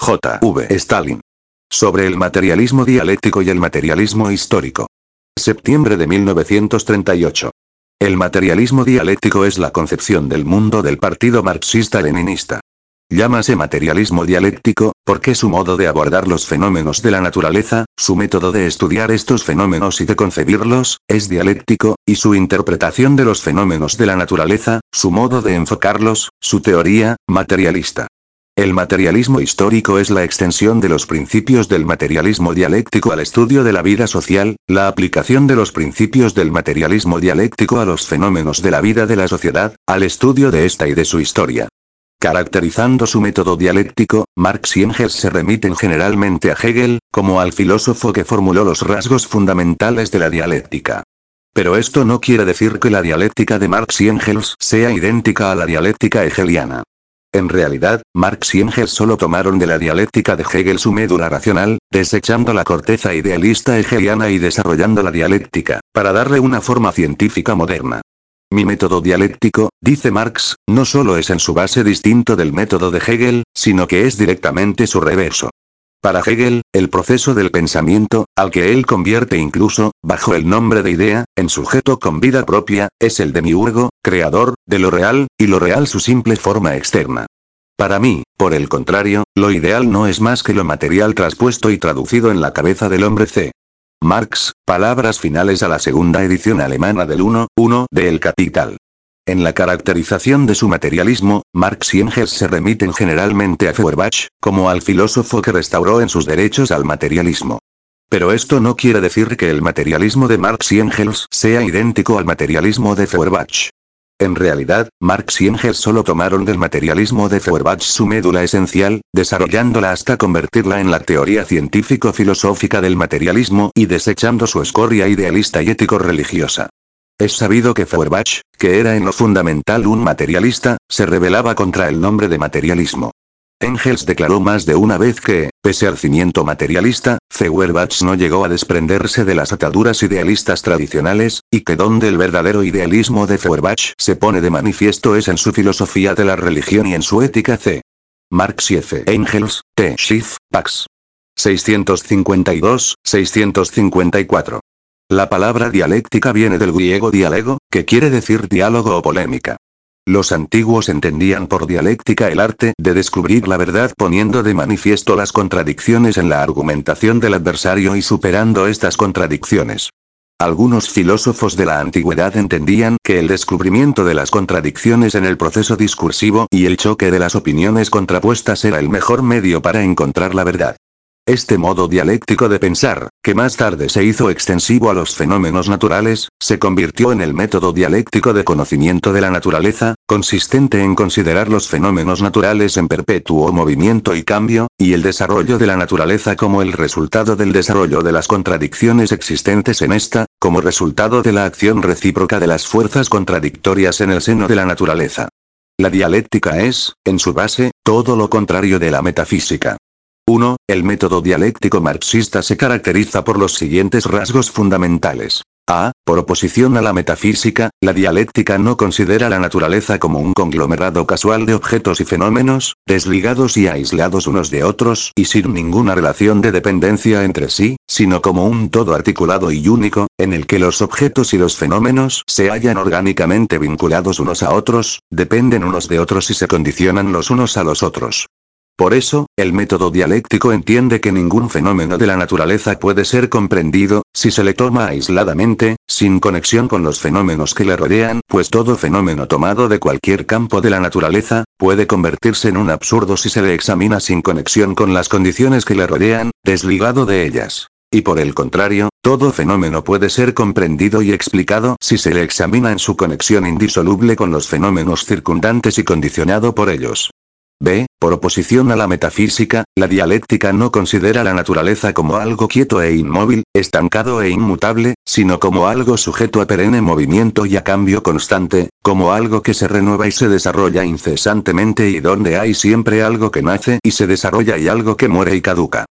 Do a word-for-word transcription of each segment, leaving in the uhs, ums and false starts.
J V Stalin. Sobre el materialismo dialéctico y el materialismo histórico. Septiembre de mil novecientos treinta y ocho. El materialismo dialéctico es la concepción del mundo del partido marxista-leninista. Llámase materialismo dialéctico, porque su modo de abordar los fenómenos de la naturaleza, su método de estudiar estos fenómenos y de concebirlos, es dialéctico, y su interpretación de los fenómenos de la naturaleza, su modo de enfocarlos, su teoría, materialista. El materialismo histórico es la extensión de los principios del materialismo dialéctico al estudio de la vida social, la aplicación de los principios del materialismo dialéctico a los fenómenos de la vida de la sociedad, al estudio de esta y de su historia. Caracterizando su método dialéctico, Marx y Engels se remiten generalmente a Hegel, como al filósofo que formuló los rasgos fundamentales de la dialéctica. Pero esto no quiere decir que la dialéctica de Marx y Engels sea idéntica a la dialéctica hegeliana. En realidad, Marx y Engels solo tomaron de la dialéctica de Hegel su médula racional, desechando la corteza idealista hegeliana y desarrollando la dialéctica, para darle una forma científica moderna. Mi método dialéctico, dice Marx, no solo es en su base distinto del método de Hegel, sino que es directamente su reverso. Para Hegel, el proceso del pensamiento, al que él convierte incluso, bajo el nombre de idea, en sujeto con vida propia, es el demiurgo, creador, de lo real, y lo real su simple forma externa. Para mí, por el contrario, lo ideal no es más que lo material traspuesto y traducido en la cabeza del hombre C. Marx, palabras finales a la segunda edición alemana del uno punto uno de El Capital. En la caracterización de su materialismo, Marx y Engels se remiten generalmente a Feuerbach, como al filósofo que restauró en sus derechos al materialismo. Pero esto no quiere decir que el materialismo de Marx y Engels sea idéntico al materialismo de Feuerbach. En realidad, Marx y Engels solo tomaron del materialismo de Feuerbach su médula esencial, desarrollándola hasta convertirla en la teoría científico-filosófica del materialismo y desechando su escoria idealista y ético-religiosa. Es sabido que Feuerbach, que era en lo fundamental un materialista, se rebelaba contra el nombre de materialismo. Engels declaró más de una vez que, pese al cimiento materialista, Feuerbach no llegó a desprenderse de las ataduras idealistas tradicionales, y que donde el verdadero idealismo de Feuerbach se pone de manifiesto es en su filosofía de la religión y en su ética C. Marx y F. Engels, T. Schiff, Pax. seiscientos cincuenta y dos, seiscientos cincuenta y cuatro. La palabra dialéctica viene del griego dialego, que quiere decir diálogo o polémica. Los antiguos entendían por dialéctica el arte de descubrir la verdad poniendo de manifiesto las contradicciones en la argumentación del adversario y superando estas contradicciones. Algunos filósofos de la antigüedad entendían que el descubrimiento de las contradicciones en el proceso discursivo y el choque de las opiniones contrapuestas era el mejor medio para encontrar la verdad. Este modo dialéctico de pensar, que más tarde se hizo extensivo a los fenómenos naturales, se convirtió en el método dialéctico de conocimiento de la naturaleza, consistente en considerar los fenómenos naturales en perpetuo movimiento y cambio, y el desarrollo de la naturaleza como el resultado del desarrollo de las contradicciones existentes en esta, como resultado de la acción recíproca de las fuerzas contradictorias en el seno de la naturaleza. La dialéctica es, en su base, todo lo contrario de la metafísica. uno. El método dialéctico marxista se caracteriza por los siguientes rasgos fundamentales. A. Por oposición a la metafísica, la dialéctica no considera la naturaleza como un conglomerado casual de objetos y fenómenos, desligados y aislados unos de otros y sin ninguna relación de dependencia entre sí, sino como un todo articulado y único, en el que los objetos y los fenómenos se hallan orgánicamente vinculados unos a otros, dependen unos de otros y se condicionan los unos a los otros. Por eso, el método dialéctico entiende que ningún fenómeno de la naturaleza puede ser comprendido, si se le toma aisladamente, sin conexión con los fenómenos que le rodean, pues todo fenómeno tomado de cualquier campo de la naturaleza, puede convertirse en un absurdo si se le examina sin conexión con las condiciones que le rodean, desligado de ellas. Y por el contrario, todo fenómeno puede ser comprendido y explicado si se le examina en su conexión indisoluble con los fenómenos circundantes y condicionado por ellos. B. Por oposición a la metafísica, la dialéctica no considera la naturaleza como algo quieto e inmóvil, estancado e inmutable, sino como algo sujeto a perenne movimiento y a cambio constante, como algo que se renueva y se desarrolla incesantemente y donde hay siempre algo que nace y se desarrolla y algo que muere y caduca.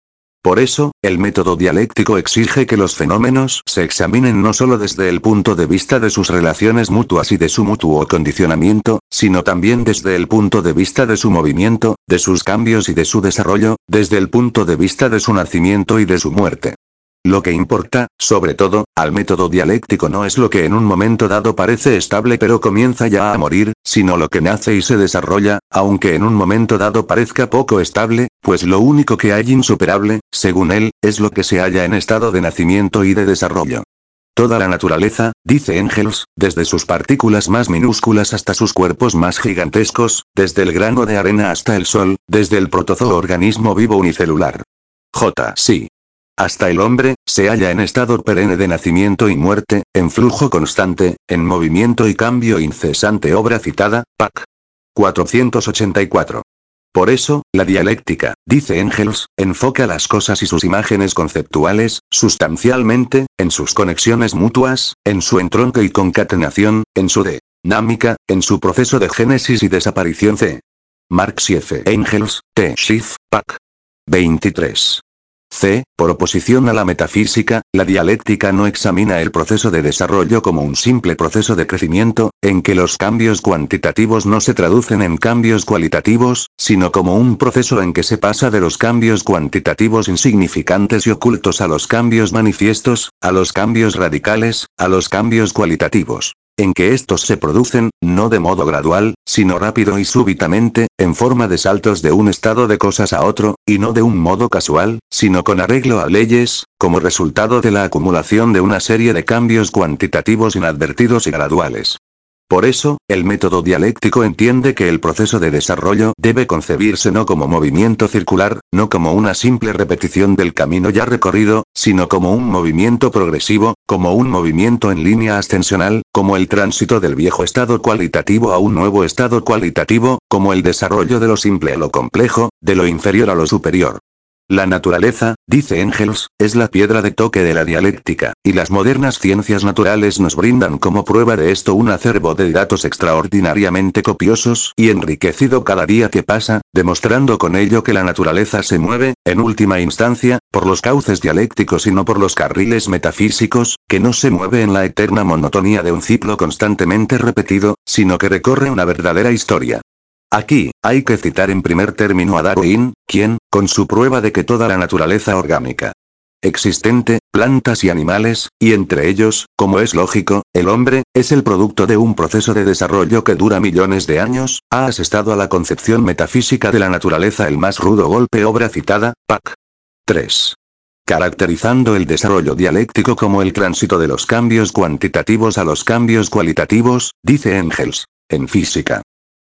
Por eso, el método dialéctico exige que los fenómenos se examinen no solo desde el punto de vista de sus relaciones mutuas y de su mutuo condicionamiento, sino también desde el punto de vista de su movimiento, de sus cambios y de su desarrollo, desde el punto de vista de su nacimiento y de su muerte. Lo que importa, sobre todo, al método dialéctico no es lo que en un momento dado parece estable pero comienza ya a morir, sino lo que nace y se desarrolla, aunque en un momento dado parezca poco estable, pues lo único que hay insuperable, según él, es lo que se halla en estado de nacimiento y de desarrollo. Toda la naturaleza, dice Engels, desde sus partículas más minúsculas hasta sus cuerpos más gigantescos, desde el grano de arena hasta el sol, desde el protozoorganismo vivo unicelular. J. Sí. Hasta el hombre, se halla en estado perenne de nacimiento y muerte, en flujo constante, en movimiento y cambio incesante. Obra citada, Pac. cuatrocientos ochenta y cuatro. Por eso, la dialéctica, dice Engels, enfoca las cosas y sus imágenes conceptuales, sustancialmente, en sus conexiones mutuas, en su entronque y concatenación, en su dinámica, en su proceso de génesis y desaparición. C. Marx y F. Engels, T. Schiff, Pac. veintitrés. C. Por oposición a la metafísica, la dialéctica no examina el proceso de desarrollo como un simple proceso de crecimiento, en que los cambios cuantitativos no se traducen en cambios cualitativos, sino como un proceso en que se pasa de los cambios cuantitativos insignificantes y ocultos a los cambios manifiestos, a los cambios radicales, a los cambios cualitativos. En que estos se producen, no de modo gradual, sino rápido y súbitamente, en forma de saltos de un estado de cosas a otro, y no de un modo casual, sino con arreglo a leyes, como resultado de la acumulación de una serie de cambios cuantitativos inadvertidos y graduales. Por eso, el método dialéctico entiende que el proceso de desarrollo debe concebirse no como movimiento circular, no como una simple repetición del camino ya recorrido, sino como un movimiento progresivo, como un movimiento en línea ascensional, como el tránsito del viejo estado cualitativo a un nuevo estado cualitativo, como el desarrollo de lo simple a lo complejo, de lo inferior a lo superior. La naturaleza, dice Engels, es la piedra de toque de la dialéctica, y las modernas ciencias naturales nos brindan como prueba de esto un acervo de datos extraordinariamente copiosos y enriquecido cada día que pasa, demostrando con ello que la naturaleza se mueve, en última instancia, por los cauces dialécticos y no por los carriles metafísicos, que no se mueve en la eterna monotonía de un ciclo constantemente repetido, sino que recorre una verdadera historia. Aquí, hay que citar en primer término a Darwin, quien, con su prueba de que toda la naturaleza orgánica existente, plantas y animales, y entre ellos, como es lógico, el hombre, es el producto de un proceso de desarrollo que dura millones de años, ha asestado a la concepción metafísica de la naturaleza el más rudo golpe. Obra citada, Pac. tres. Caracterizando el desarrollo dialéctico como el tránsito de los cambios cuantitativos a los cambios cualitativos, dice Engels, en física.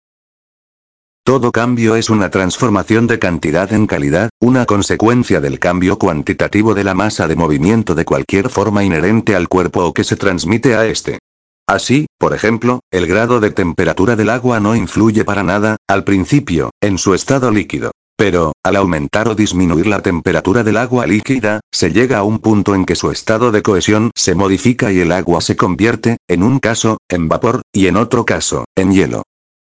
Todo cambio es una transformación de cantidad en calidad, una consecuencia del cambio cuantitativo de la masa de movimiento de cualquier forma inherente al cuerpo o que se transmite a este. Así, por ejemplo, el grado de temperatura del agua no influye para nada, al principio, en su estado líquido. Pero, al aumentar o disminuir la temperatura del agua líquida, se llega a un punto en que su estado de cohesión se modifica y el agua se convierte, en un caso, en vapor, y en otro caso, en hielo.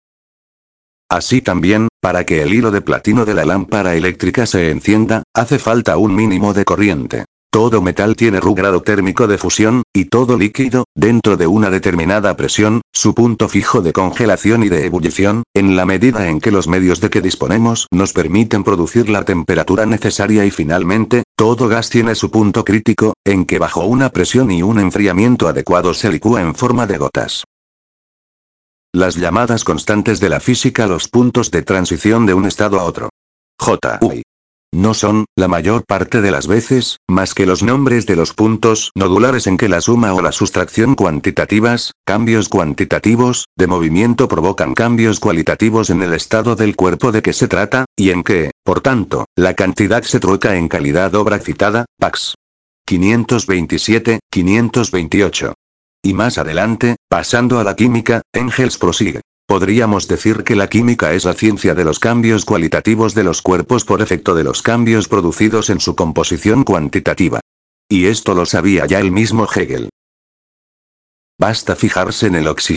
Así también, para que el hilo de platino de la lámpara eléctrica se encienda, hace falta un mínimo de corriente. Todo metal tiene su grado térmico de fusión, y todo líquido, dentro de una determinada presión, su punto fijo de congelación y de ebullición, en la medida en que los medios de que disponemos nos permiten producir la temperatura necesaria y finalmente, todo gas tiene su punto crítico, en que bajo una presión y un enfriamiento adecuados se licúa en forma de gotas. Las llamadas constantes de la física los puntos de transición de un estado a otro. J. U I. No son, la mayor parte de las veces, más que los nombres de los puntos nodulares en que la suma o la sustracción cuantitativas, cambios cuantitativos, de movimiento provocan cambios cualitativos en el estado del cuerpo de que se trata, y en que, por tanto, la cantidad se troca en calidad. Obra citada, Pax. quinientos veintisiete, quinientos veintiocho. Y más adelante, pasando a la química, Engels prosigue. Podríamos decir que la química es la ciencia de los cambios cualitativos de los cuerpos por efecto de los cambios producidos en su composición cuantitativa. Y esto lo sabía ya el mismo Hegel. Basta fijarse en el oxígeno.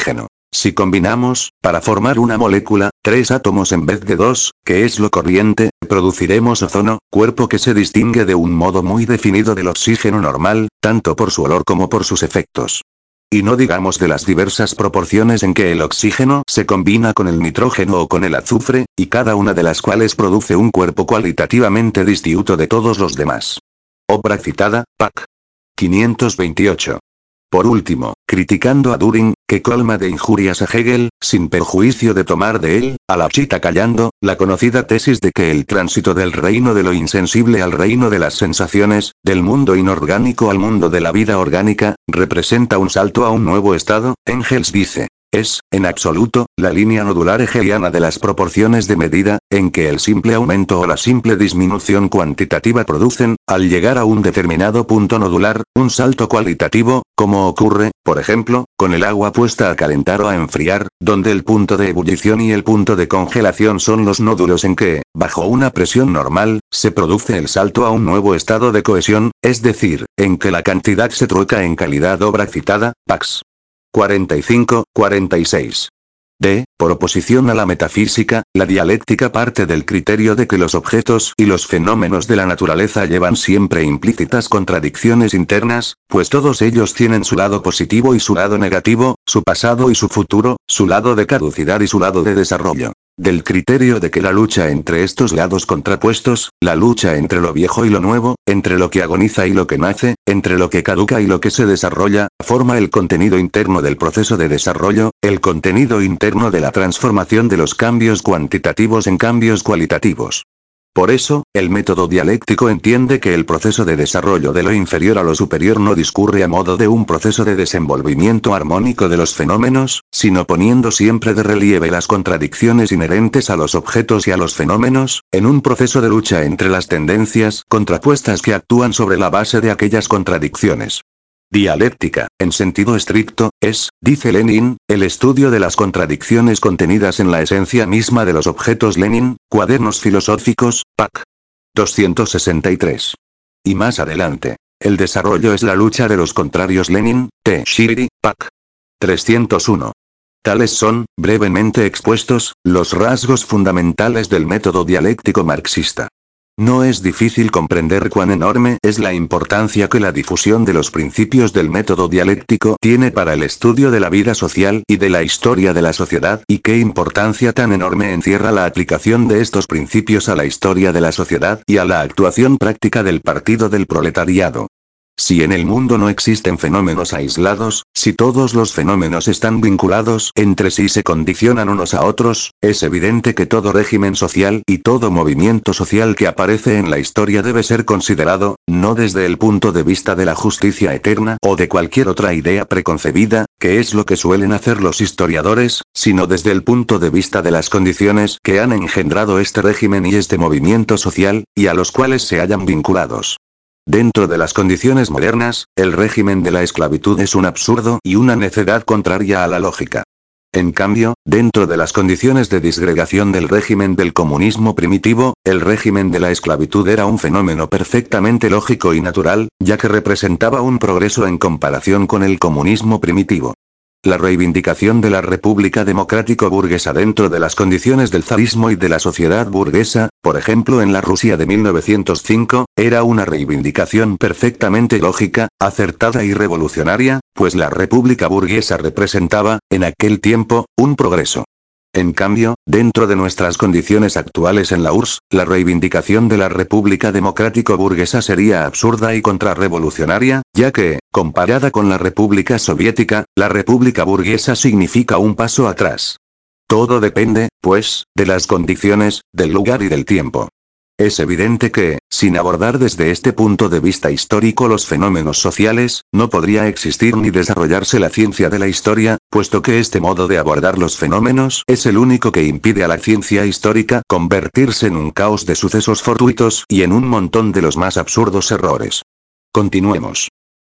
Si combinamos, para formar una molécula, tres átomos en vez de dos, que es lo corriente, produciremos ozono, cuerpo que se distingue de un modo muy definido del oxígeno normal, tanto por su olor como por sus efectos. Y no digamos de las diversas proporciones en que el oxígeno se combina con el nitrógeno o con el azufre, y cada una de las cuales produce un cuerpo cualitativamente distinto de todos los demás. Obra citada, p. quinientos veintiocho. Por último, criticando a Düring, que colma de injurias a Hegel, sin perjuicio de tomar de él, a la chita callando, la conocida tesis de que el tránsito del reino de lo insensible al reino de las sensaciones, del mundo inorgánico al mundo de la vida orgánica, representa un salto a un nuevo estado, Engels dice. Es, en absoluto, la línea nodular hegeliana de las proporciones de medida, en que el simple aumento o la simple disminución cuantitativa producen, al llegar a un determinado punto nodular, un salto cualitativo, como ocurre, por ejemplo, con el agua puesta a calentar o a enfriar, donde el punto de ebullición y el punto de congelación son los nódulos en que, bajo una presión normal, se produce el salto a un nuevo estado de cohesión, es decir, en que la cantidad se trueca en calidad. Obra citada, Pax. cuarenta y cinco, cuarenta y seis. D. Por oposición a la metafísica, la dialéctica parte del criterio de que los objetos y los fenómenos de la naturaleza llevan siempre implícitas contradicciones internas, pues todos ellos tienen su lado positivo y su lado negativo, su pasado y su futuro, su lado de caducidad y su lado de desarrollo. Del criterio de que la lucha entre estos lados contrapuestos, la lucha entre lo viejo y lo nuevo, entre lo que agoniza y lo que nace, entre lo que caduca y lo que se desarrolla, forma el contenido interno del proceso de desarrollo, el contenido interno de la transformación de los cambios cuantitativos en cambios cualitativos. Por eso, el método dialéctico entiende que el proceso de desarrollo de lo inferior a lo superior no discurre a modo de un proceso de desenvolvimiento armónico de los fenómenos, sino poniendo siempre de relieve las contradicciones inherentes a los objetos y a los fenómenos, en un proceso de lucha entre las tendencias contrapuestas que actúan sobre la base de aquellas contradicciones. Dialéctica, en sentido estricto, es, dice Lenin, el estudio de las contradicciones contenidas en la esencia misma de los objetos. Lenin, Cuadernos Filosóficos, p. doscientos sesenta y tres. Y más adelante. El desarrollo es la lucha de los contrarios. Lenin, T. Shiri, p. trescientos uno. Tales son, brevemente expuestos, los rasgos fundamentales del método dialéctico marxista. No es difícil comprender cuán enorme es la importancia que la difusión de los principios del método dialéctico tiene para el estudio de la vida social y de la historia de la sociedad, y qué importancia tan enorme encierra la aplicación de estos principios a la historia de la sociedad y a la actuación práctica del partido del proletariado. Si en el mundo no existen fenómenos aislados, si todos los fenómenos están vinculados entre sí y se condicionan unos a otros, es evidente que todo régimen social y todo movimiento social que aparece en la historia debe ser considerado, no desde el punto de vista de la justicia eterna o de cualquier otra idea preconcebida, que es lo que suelen hacer los historiadores, sino desde el punto de vista de las condiciones que han engendrado este régimen y este movimiento social, y a los cuales se hallan vinculados. Dentro de las condiciones modernas, el régimen de la esclavitud es un absurdo y una necedad contraria a la lógica. En cambio, dentro de las condiciones de disgregación del régimen del comunismo primitivo, el régimen de la esclavitud era un fenómeno perfectamente lógico y natural, ya que representaba un progreso en comparación con el comunismo primitivo. La reivindicación de la República Democrático-Burguesa dentro de las condiciones del zarismo y de la sociedad burguesa, por ejemplo en la Rusia de mil novecientos cinco, era una reivindicación perfectamente lógica, acertada y revolucionaria, pues la República Burguesa representaba, en aquel tiempo, un progreso. En cambio, dentro de nuestras condiciones actuales en la U R S S, la reivindicación de la República Democrático-Burguesa sería absurda y contrarrevolucionaria, ya que, comparada con la República Soviética, la República Burguesa significa un paso atrás. Todo depende, pues, de las condiciones, del lugar y del tiempo. Es evidente que, sin abordar desde este punto de vista histórico los fenómenos sociales, no podría existir ni desarrollarse la ciencia de la historia, puesto que este modo de abordar los fenómenos es el único que impide a la ciencia histórica convertirse en un caos de sucesos fortuitos y en un montón de los más absurdos errores. Continuemos.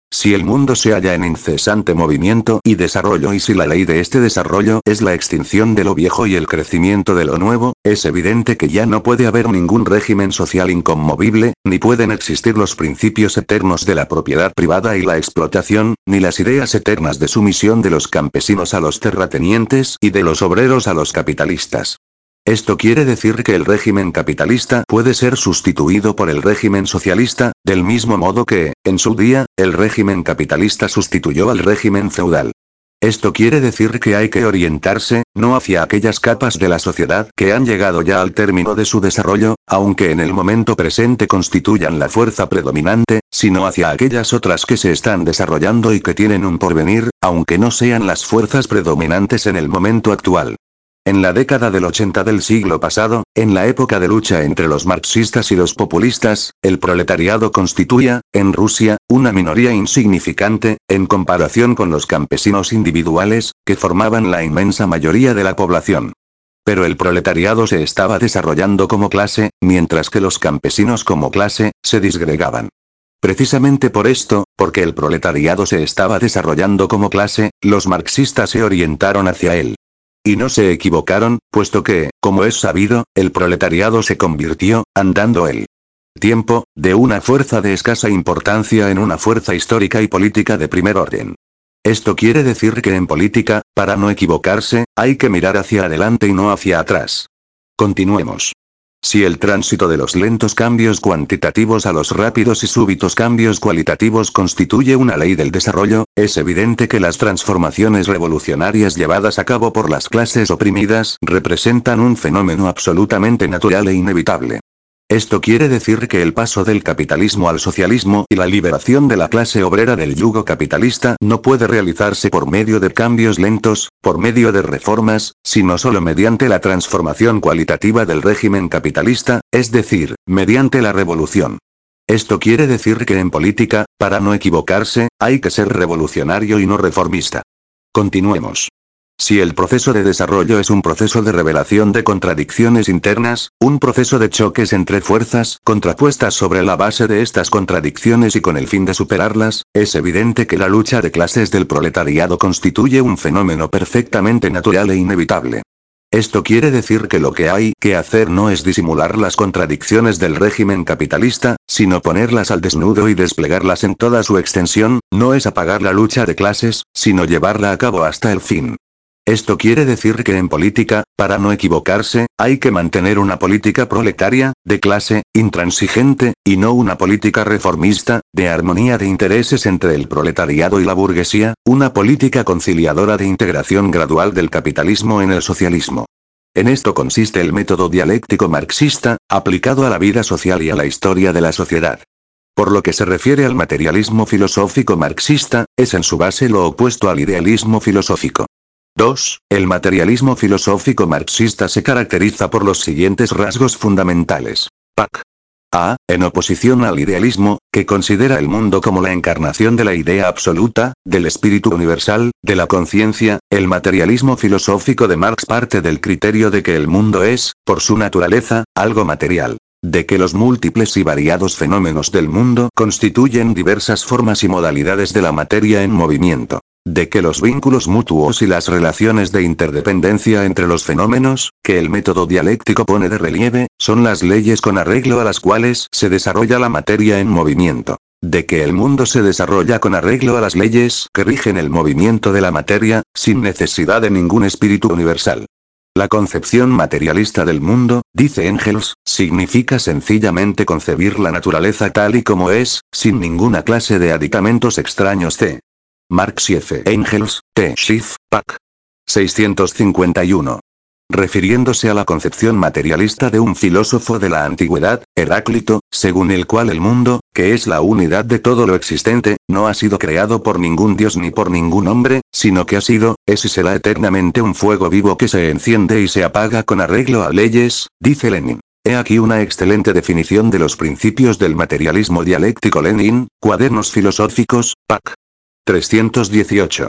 Si el mundo se halla en incesante movimiento y desarrollo y si la ley de este desarrollo es la extinción de lo viejo y el crecimiento de lo nuevo, es evidente que ya no puede haber ningún régimen social inconmovible, ni pueden existir los principios eternos de la propiedad privada y la explotación, ni las ideas eternas de sumisión de los campesinos a los terratenientes y de los obreros a los capitalistas. Esto quiere decir que el régimen capitalista puede ser sustituido por el régimen socialista, del mismo modo que, en su día, el régimen capitalista sustituyó al régimen feudal. Esto quiere decir que hay que orientarse, no hacia aquellas capas de la sociedad que han llegado ya al término de su desarrollo, aunque en el momento presente constituyan la fuerza predominante, sino hacia aquellas otras que se están desarrollando y que tienen un porvenir, aunque no sean las fuerzas predominantes en el momento actual. En la década del ochenta del siglo pasado, en la época de lucha entre los marxistas y los populistas, el proletariado constituía, en Rusia, una minoría insignificante, en comparación con los campesinos individuales, que formaban la inmensa mayoría de la población. Pero el proletariado se estaba desarrollando como clase, mientras que los campesinos como clase, se disgregaban. Precisamente por esto, porque el proletariado se estaba desarrollando como clase, los marxistas se orientaron hacia él. Y no se equivocaron, puesto que, como es sabido, el proletariado se convirtió, andando el tiempo, de una fuerza de escasa importancia en una fuerza histórica y política de primer orden. Esto quiere decir que en política, para no equivocarse, hay que mirar hacia adelante y no hacia atrás. Continuemos. Si el tránsito de los lentos cambios cuantitativos a los rápidos y súbitos cambios cualitativos constituye una ley del desarrollo, es evidente que las transformaciones revolucionarias llevadas a cabo por las clases oprimidas representan un fenómeno absolutamente natural e inevitable. Esto quiere decir que el paso del capitalismo al socialismo y la liberación de la clase obrera del yugo capitalista no puede realizarse por medio de cambios lentos, por medio de reformas, sino solo mediante la transformación cualitativa del régimen capitalista, es decir, mediante la revolución. Esto quiere decir que en política, para no equivocarse, hay que ser revolucionario y no reformista. Continuemos. Si el proceso de desarrollo es un proceso de revelación de contradicciones internas, un proceso de choques entre fuerzas contrapuestas sobre la base de estas contradicciones y con el fin de superarlas, es evidente que la lucha de clases del proletariado constituye un fenómeno perfectamente natural e inevitable. Esto quiere decir que lo que hay que hacer no es disimular las contradicciones del régimen capitalista, sino ponerlas al desnudo y desplegarlas en toda su extensión, no es apagar la lucha de clases, sino llevarla a cabo hasta el fin. Esto quiere decir que en política, para no equivocarse, hay que mantener una política proletaria, de clase, intransigente, y no una política reformista, de armonía de intereses entre el proletariado y la burguesía, una política conciliadora de integración gradual del capitalismo en el socialismo. En esto consiste el método dialéctico marxista, aplicado a la vida social y a la historia de la sociedad. Por lo que se refiere al materialismo filosófico marxista, es en su base lo opuesto al idealismo filosófico. dos. El materialismo filosófico marxista se caracteriza por los siguientes rasgos fundamentales. P A C. A. En oposición al idealismo, que considera el mundo como la encarnación de la idea absoluta, del espíritu universal, de la conciencia, el materialismo filosófico de Marx parte del criterio de que el mundo es, por su naturaleza, algo material. De que los múltiples y variados fenómenos del mundo constituyen diversas formas y modalidades de la materia en movimiento. De que los vínculos mutuos y las relaciones de interdependencia entre los fenómenos, que el método dialéctico pone de relieve, son las leyes con arreglo a las cuales se desarrolla la materia en movimiento. De que el mundo se desarrolla con arreglo a las leyes que rigen el movimiento de la materia, sin necesidad de ningún espíritu universal. La concepción materialista del mundo, dice Engels, significa sencillamente concebir la naturaleza tal y como es, sin ninguna clase de aditamentos extraños. C. Marx y F. Engels, T. Schiff, P A C. seiscientos cincuenta y uno. Refiriéndose a la concepción materialista de un filósofo de la antigüedad, Heráclito, según el cual el mundo, que es la unidad de todo lo existente, no ha sido creado por ningún dios ni por ningún hombre, sino que ha sido, es y será eternamente un fuego vivo que se enciende y se apaga con arreglo a leyes, dice Lenin. He aquí una excelente definición de los principios del materialismo dialéctico. Lenin, Cuadernos filosóficos, P A C. trescientos dieciocho.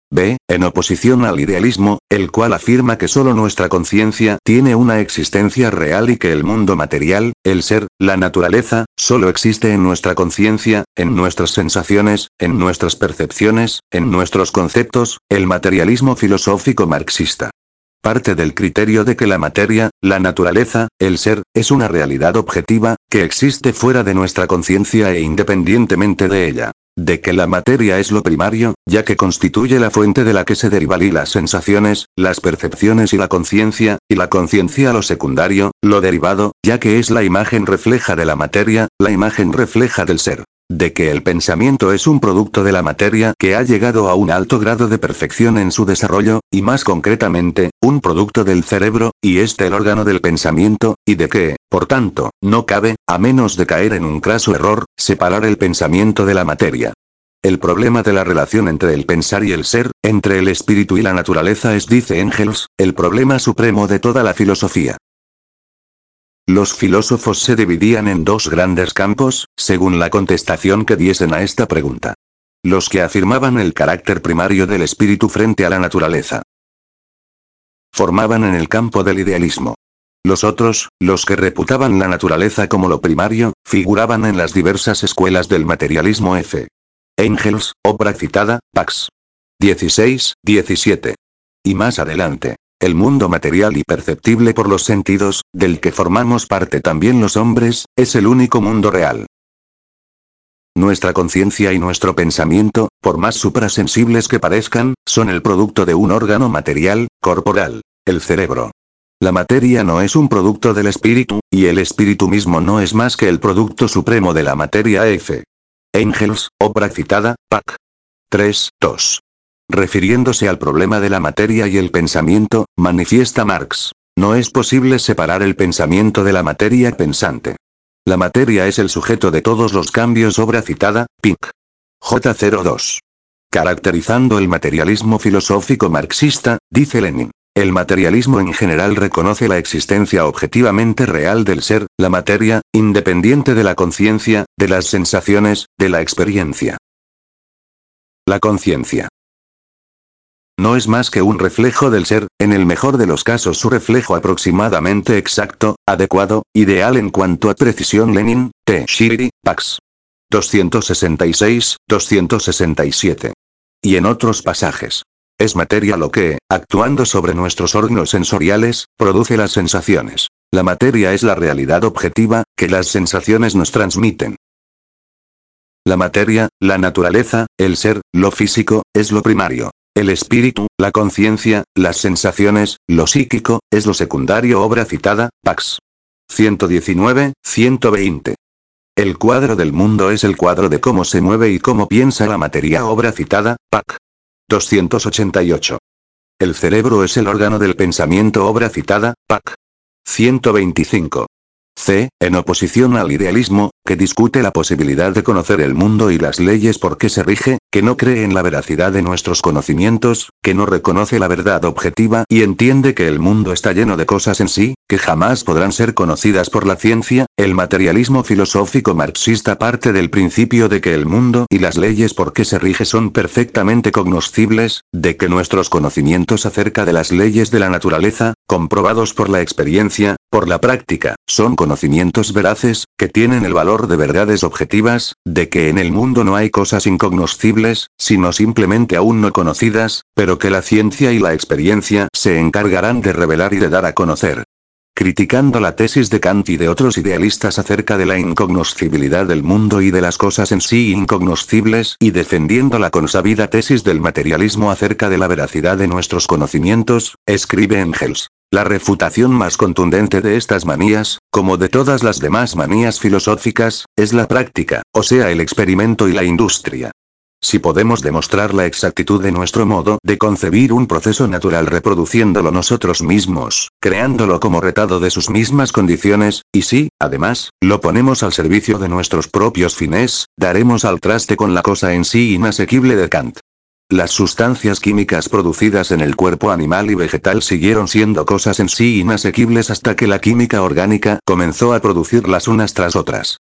B. En oposición al idealismo, el cual afirma que solo nuestra conciencia tiene una existencia real y que el mundo material, el ser, la naturaleza, solo existe en nuestra conciencia, en nuestras sensaciones, en nuestras percepciones, en nuestros conceptos, el materialismo filosófico marxista. Parte del criterio de que la materia, la naturaleza, el ser, es una realidad objetiva, que existe fuera de nuestra conciencia e independientemente de ella. De que la materia es lo primario, ya que constituye la fuente de la que se derivan y las sensaciones, las percepciones y la conciencia, y la conciencia lo secundario, lo derivado, ya que es la imagen refleja de la materia, la imagen refleja del ser. De que el pensamiento es un producto de la materia que ha llegado a un alto grado de perfección en su desarrollo, y más concretamente, un producto del cerebro, y este el órgano del pensamiento, y de que, por tanto, no cabe, a menos de caer en un craso error, separar el pensamiento de la materia. El problema de la relación entre el pensar y el ser, entre el espíritu y la naturaleza es, dice Engels, el problema supremo de toda la filosofía. Los filósofos se dividían en dos grandes campos, según la contestación que diesen a esta pregunta. Los que afirmaban el carácter primario del espíritu frente a la naturaleza formaban en el campo del idealismo. Los otros, los que reputaban la naturaleza como lo primario, figuraban en las diversas escuelas del materialismo F. Engels, obra citada, Pax. dieciséis, diecisiete. Y más adelante. El mundo material y perceptible por los sentidos, del que formamos parte también los hombres, es el único mundo real. Nuestra conciencia y nuestro pensamiento, por más suprasensibles que parezcan, son el producto de un órgano material, corporal, el cerebro. La materia no es un producto del espíritu, y el espíritu mismo no es más que el producto supremo de la materia F. Engels, obra citada, Pac. tres, dos. Refiriéndose al problema de la materia y el pensamiento, manifiesta Marx: no es posible separar el pensamiento de la materia pensante. La materia es el sujeto de todos los cambios, obra citada, Pink. J cero dos. Caracterizando el materialismo filosófico marxista, dice Lenin: el materialismo en general reconoce la existencia objetivamente real del ser, la materia, independiente de la conciencia, de las sensaciones, de la experiencia. La conciencia no es más que un reflejo del ser, en el mejor de los casos su reflejo aproximadamente exacto, adecuado, ideal en cuanto a precisión. Lenin, T. Shiri, Pax. doscientos sesenta y seis, doscientos sesenta y siete. Y en otros pasajes. Es materia lo que, actuando sobre nuestros órganos sensoriales, produce las sensaciones. La materia es la realidad objetiva, que las sensaciones nos transmiten. La materia, la naturaleza, el ser, lo físico, es lo primario. El espíritu, la conciencia, las sensaciones, lo psíquico, es lo secundario. Obra citada, Pax. ciento diecinueve, ciento veinte. El cuadro del mundo es el cuadro de cómo se mueve y cómo piensa la materia. Obra citada, Pac. doscientos ochenta y ocho. El cerebro es el órgano del pensamiento. Obra citada, Pac. ciento veinticinco. C. En oposición al idealismo, que discute la posibilidad de conocer el mundo y las leyes por que se rige, que no cree en la veracidad de nuestros conocimientos, que no reconoce la verdad objetiva y entiende que el mundo está lleno de cosas en sí, que jamás podrán ser conocidas por la ciencia. El materialismo filosófico marxista parte del principio de que el mundo y las leyes por que se rige son perfectamente cognoscibles, de que nuestros conocimientos acerca de las leyes de la naturaleza, comprobados por la experiencia, por la práctica, son conocimientos veraces, que tienen el valor de verdades objetivas, de que en el mundo no hay cosas incognoscibles, sino simplemente aún no conocidas, pero que la ciencia y la experiencia se encargarán de revelar y de dar a conocer. Criticando la tesis de Kant y de otros idealistas acerca de la incognoscibilidad del mundo y de las cosas en sí incognoscibles, y defendiendo la consabida tesis del materialismo acerca de la veracidad de nuestros conocimientos, escribe Engels: la refutación más contundente de estas manías, como de todas las demás manías filosóficas, es la práctica, o sea el experimento y la industria. Si podemos demostrar la exactitud de nuestro modo de concebir un proceso natural reproduciéndolo nosotros mismos, creándolo como retado de sus mismas condiciones, y si, además, lo ponemos al servicio de nuestros propios fines, daremos al traste con la cosa en sí inasequible de Kant. Las sustancias químicas producidas en el cuerpo animal y vegetal siguieron siendo cosas en sí inasequibles hasta que la química orgánica comenzó a producirlas unas tras otras.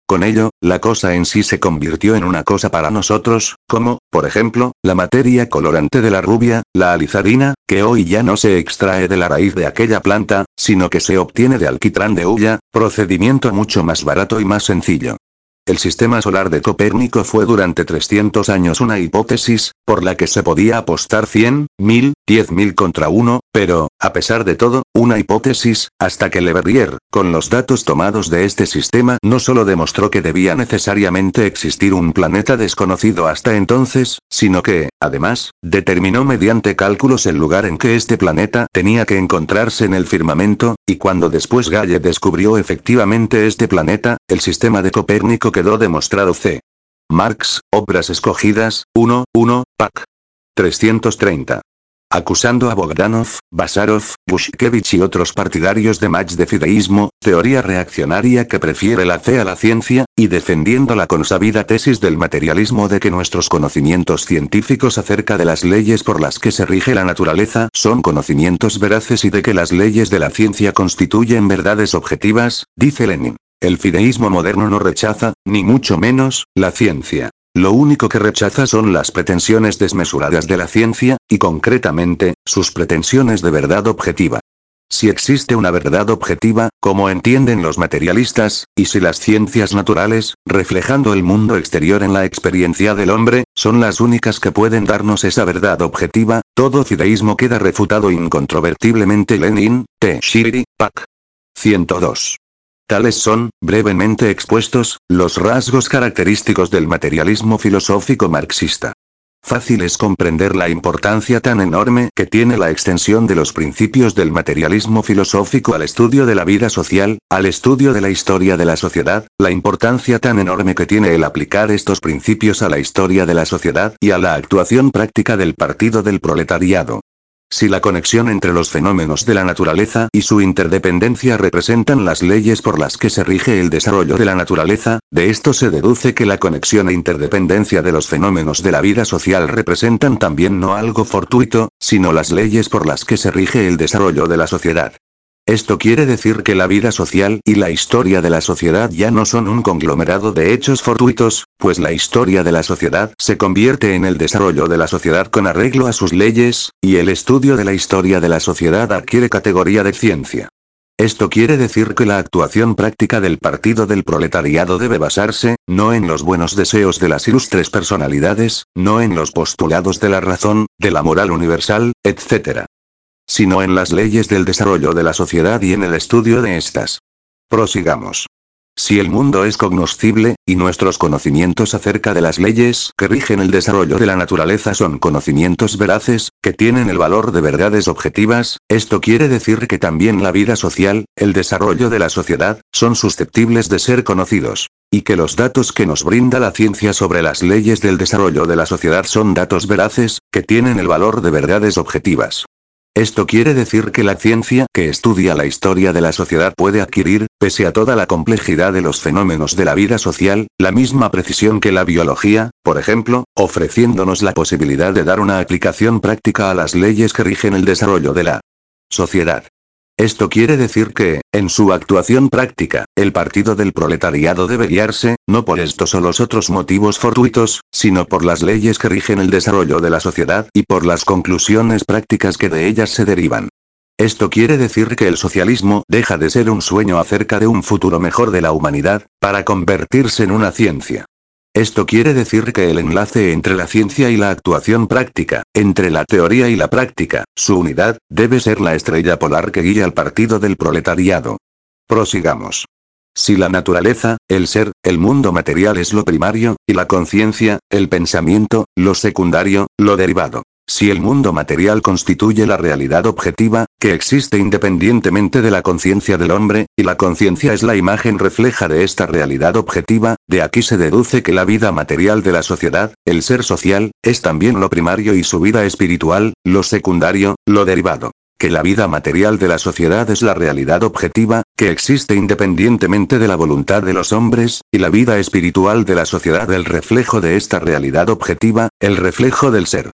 Con ello, la cosa en sí se convirtió en una cosa para nosotros, como, por ejemplo, la materia colorante de la rubia, la alizarina, que hoy ya no se extrae de la raíz de aquella planta, sino que se obtiene de alquitrán de hulla, procedimiento mucho más barato y más sencillo. El sistema solar de Copérnico fue durante trescientos años una hipótesis, por la que se podía apostar cien, mil, diez mil contra uno, pero, a pesar de todo, una hipótesis, hasta que Le Verrier, con los datos tomados de este sistema, no solo demostró que debía necesariamente existir un planeta desconocido hasta entonces, sino que, además, determinó mediante cálculos el lugar en que este planeta tenía que encontrarse en el firmamento, y cuando después Galle descubrió efectivamente este planeta, el sistema de Copérnico quedó demostrado. C. Marx, Obras Escogidas, uno, uno, pac. trescientos treinta. Acusando a Bogdanov, Basarov, Gushkevich y otros partidarios de Mach de fideísmo, teoría reaccionaria que prefiere la fe a la ciencia, y defendiendo la consabida tesis del materialismo de que nuestros conocimientos científicos acerca de las leyes por las que se rige la naturaleza son conocimientos veraces y de que las leyes de la ciencia constituyen verdades objetivas, dice Lenin. El fideísmo moderno no rechaza, ni mucho menos, la ciencia. Lo único que rechaza son las pretensiones desmesuradas de la ciencia, y concretamente, sus pretensiones de verdad objetiva. Si existe una verdad objetiva, como entienden los materialistas, y si las ciencias naturales, reflejando el mundo exterior en la experiencia del hombre, son las únicas que pueden darnos esa verdad objetiva, todo fideísmo queda refutado incontrovertiblemente. Lenin, T. Shiri, pac. ciento dos. Tales son, brevemente expuestos, los rasgos característicos del materialismo filosófico marxista. Fácil es comprender la importancia tan enorme que tiene la extensión de los principios del materialismo filosófico al estudio de la vida social, al estudio de la historia de la sociedad, la importancia tan enorme que tiene el aplicar estos principios a la historia de la sociedad y a la actuación práctica del Partido del Proletariado. Si la conexión entre los fenómenos de la naturaleza y su interdependencia representan las leyes por las que se rige el desarrollo de la naturaleza, de esto se deduce que la conexión e interdependencia de los fenómenos de la vida social representan también no algo fortuito, sino las leyes por las que se rige el desarrollo de la sociedad. Esto quiere decir que la vida social y la historia de la sociedad ya no son un conglomerado de hechos fortuitos, pues la historia de la sociedad se convierte en el desarrollo de la sociedad con arreglo a sus leyes, y el estudio de la historia de la sociedad adquiere categoría de ciencia. Esto quiere decir que la actuación práctica del Partido del Proletariado debe basarse, no en los buenos deseos de las ilustres personalidades, no en los postulados de la razón, de la moral universal, etcétera, sino en las leyes del desarrollo de la sociedad y en el estudio de estas. Prosigamos. Si el mundo es cognoscible, y nuestros conocimientos acerca de las leyes que rigen el desarrollo de la naturaleza son conocimientos veraces, que tienen el valor de verdades objetivas, esto quiere decir que también la vida social, el desarrollo de la sociedad, son susceptibles de ser conocidos. Y que los datos que nos brinda la ciencia sobre las leyes del desarrollo de la sociedad son datos veraces, que tienen el valor de verdades objetivas. Esto quiere decir que la ciencia que estudia la historia de la sociedad puede adquirir, pese a toda la complejidad de los fenómenos de la vida social, la misma precisión que la biología, por ejemplo, ofreciéndonos la posibilidad de dar una aplicación práctica a las leyes que rigen el desarrollo de la sociedad. Esto quiere decir que, en su actuación práctica, el Partido del Proletariado debe guiarse, no por estos o los otros motivos fortuitos, sino por las leyes que rigen el desarrollo de la sociedad y por las conclusiones prácticas que de ellas se derivan. Esto quiere decir que el socialismo deja de ser un sueño acerca de un futuro mejor de la humanidad, para convertirse en una ciencia. Esto quiere decir que el enlace entre la ciencia y la actuación práctica, entre la teoría y la práctica, su unidad, debe ser la estrella polar que guía al Partido del Proletariado. Prosigamos. Si la naturaleza, el ser, el mundo material es lo primario, y la conciencia, el pensamiento, lo secundario, lo derivado. Si el mundo material constituye la realidad objetiva, que existe independientemente de la conciencia del hombre, y la conciencia es la imagen refleja de esta realidad objetiva, de aquí se deduce que la vida material de la sociedad, el ser social, es también lo primario y su vida espiritual, lo secundario, lo derivado. Que la vida material de la sociedad es la realidad objetiva, que existe independientemente de la voluntad de los hombres, y la vida espiritual de la sociedad el reflejo de esta realidad objetiva, el reflejo del ser.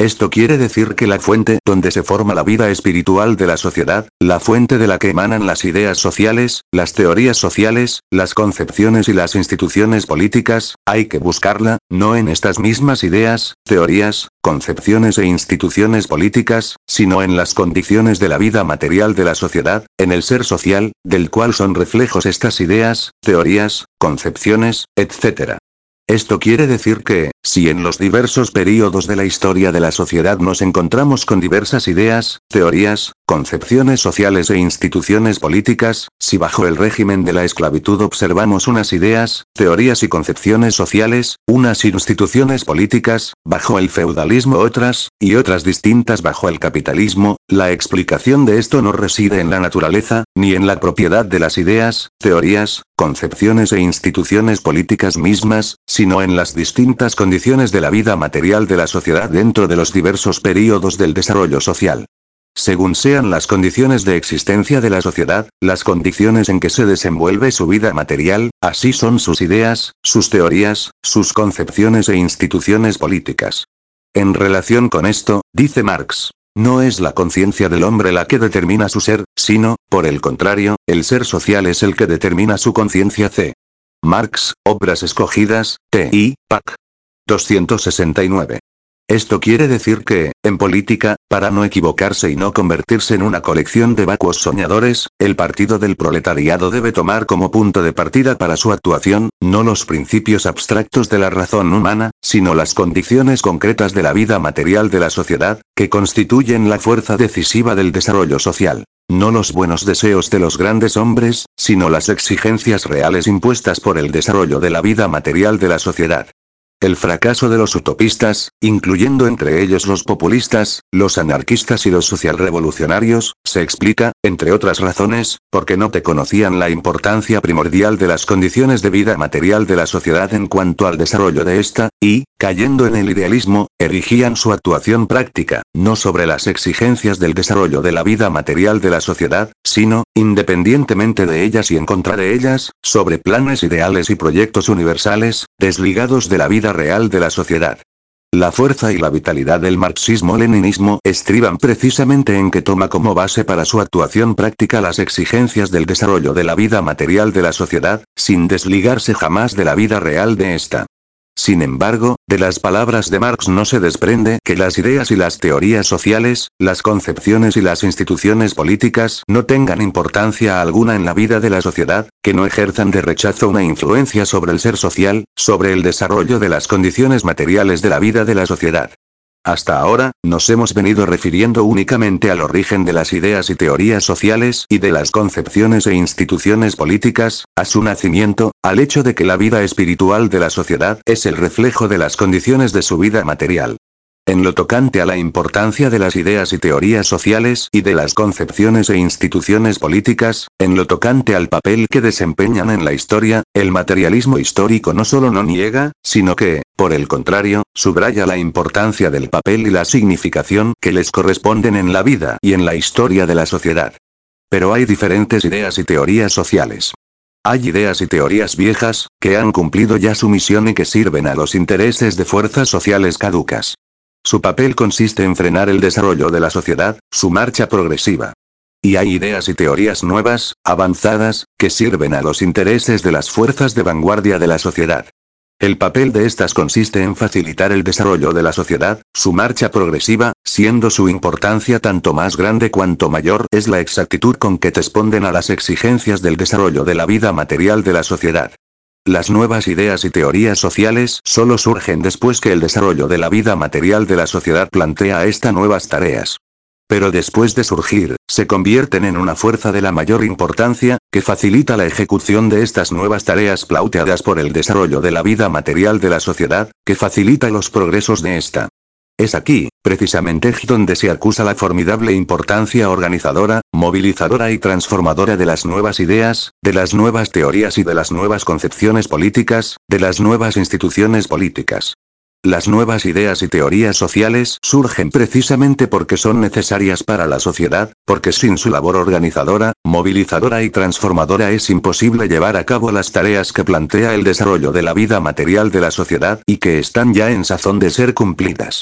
Esto quiere decir que la fuente donde se forma la vida espiritual de la sociedad, la fuente de la que emanan las ideas sociales, las teorías sociales, las concepciones y las instituciones políticas, hay que buscarla, no en estas mismas ideas, teorías, concepciones e instituciones políticas, sino en las condiciones de la vida material de la sociedad, en el ser social, del cual son reflejos estas ideas, teorías, concepciones, etcétera. Esto quiere decir que, si en los diversos períodos de la historia de la sociedad nos encontramos con diversas ideas, teorías, concepciones sociales e instituciones políticas, si bajo el régimen de la esclavitud observamos unas ideas, teorías y concepciones sociales, unas instituciones políticas, bajo el feudalismo otras, y otras distintas bajo el capitalismo, la explicación de esto no reside en la naturaleza, ni en la propiedad de las ideas, teorías, concepciones e instituciones políticas mismas, sino en las distintas condiciones de la vida material de la sociedad dentro de los diversos períodos del desarrollo social. Según sean las condiciones de existencia de la sociedad, las condiciones en que se desenvuelve su vida material, así son sus ideas, sus teorías, sus concepciones e instituciones políticas. En relación con esto, dice Marx, no es la conciencia del hombre la que determina su ser, sino, por el contrario, el ser social es el que determina su conciencia. C. Marx, Obras Escogidas, T I, P A C. doscientos sesenta y nueve. Esto quiere decir que, en política, para no equivocarse y no convertirse en una colección de vacuos soñadores, el partido del proletariado debe tomar como punto de partida para su actuación, no los principios abstractos de la razón humana, sino las condiciones concretas de la vida material de la sociedad, que constituyen la fuerza decisiva del desarrollo social. No los buenos deseos de los grandes hombres, sino las exigencias reales impuestas por el desarrollo de la vida material de la sociedad. El fracaso de los utopistas, incluyendo entre ellos los populistas, los anarquistas y los socialrevolucionarios, se explica, entre otras razones, porque no te conocían la importancia primordial de las condiciones de vida material de la sociedad en cuanto al desarrollo de esta, y, cayendo en el idealismo, erigían su actuación práctica, no sobre las exigencias del desarrollo de la vida material de la sociedad, sino, independientemente de ellas y en contra de ellas, sobre planes ideales y proyectos universales, desligados de la vida real de la sociedad. La fuerza y la vitalidad del marxismo-leninismo estriban precisamente en que toma como base para su actuación práctica las exigencias del desarrollo de la vida material de la sociedad, sin desligarse jamás de la vida real de esta. Sin embargo, de las palabras de Marx no se desprende que las ideas y las teorías sociales, las concepciones y las instituciones políticas no tengan importancia alguna en la vida de la sociedad, que no ejerzan de rechazo una influencia sobre el ser social, sobre el desarrollo de las condiciones materiales de la vida de la sociedad. Hasta ahora, nos hemos venido refiriendo únicamente al origen de las ideas y teorías sociales y de las concepciones e instituciones políticas, a su nacimiento, al hecho de que la vida espiritual de la sociedad es el reflejo de las condiciones de su vida material. En lo tocante a la importancia de las ideas y teorías sociales y de las concepciones e instituciones políticas, en lo tocante al papel que desempeñan en la historia, el materialismo histórico no solo no niega, sino que, por el contrario, subraya la importancia del papel y la significación que les corresponden en la vida y en la historia de la sociedad. Pero hay diferentes ideas y teorías sociales. Hay ideas y teorías viejas, que han cumplido ya su misión y que sirven a los intereses de fuerzas sociales caducas. Su papel consiste en frenar el desarrollo de la sociedad, su marcha progresiva. Y hay ideas y teorías nuevas, avanzadas, que sirven a los intereses de las fuerzas de vanguardia de la sociedad. El papel de estas consiste en facilitar el desarrollo de la sociedad, su marcha progresiva, siendo su importancia tanto más grande cuanto mayor es la exactitud con que responden a las exigencias del desarrollo de la vida material de la sociedad. Las nuevas ideas y teorías sociales solo surgen después que el desarrollo de la vida material de la sociedad plantea a estas nuevas tareas. Pero después de surgir, se convierten en una fuerza de la mayor importancia, que facilita la ejecución de estas nuevas tareas planteadas por el desarrollo de la vida material de la sociedad, que facilita los progresos de esta. Es aquí, precisamente, donde se acusa la formidable importancia organizadora, movilizadora y transformadora de las nuevas ideas, de las nuevas teorías y de las nuevas concepciones políticas, de las nuevas instituciones políticas. Las nuevas ideas y teorías sociales surgen precisamente porque son necesarias para la sociedad, porque sin su labor organizadora, movilizadora y transformadora es imposible llevar a cabo las tareas que plantea el desarrollo de la vida material de la sociedad y que están ya en sazón de ser cumplidas.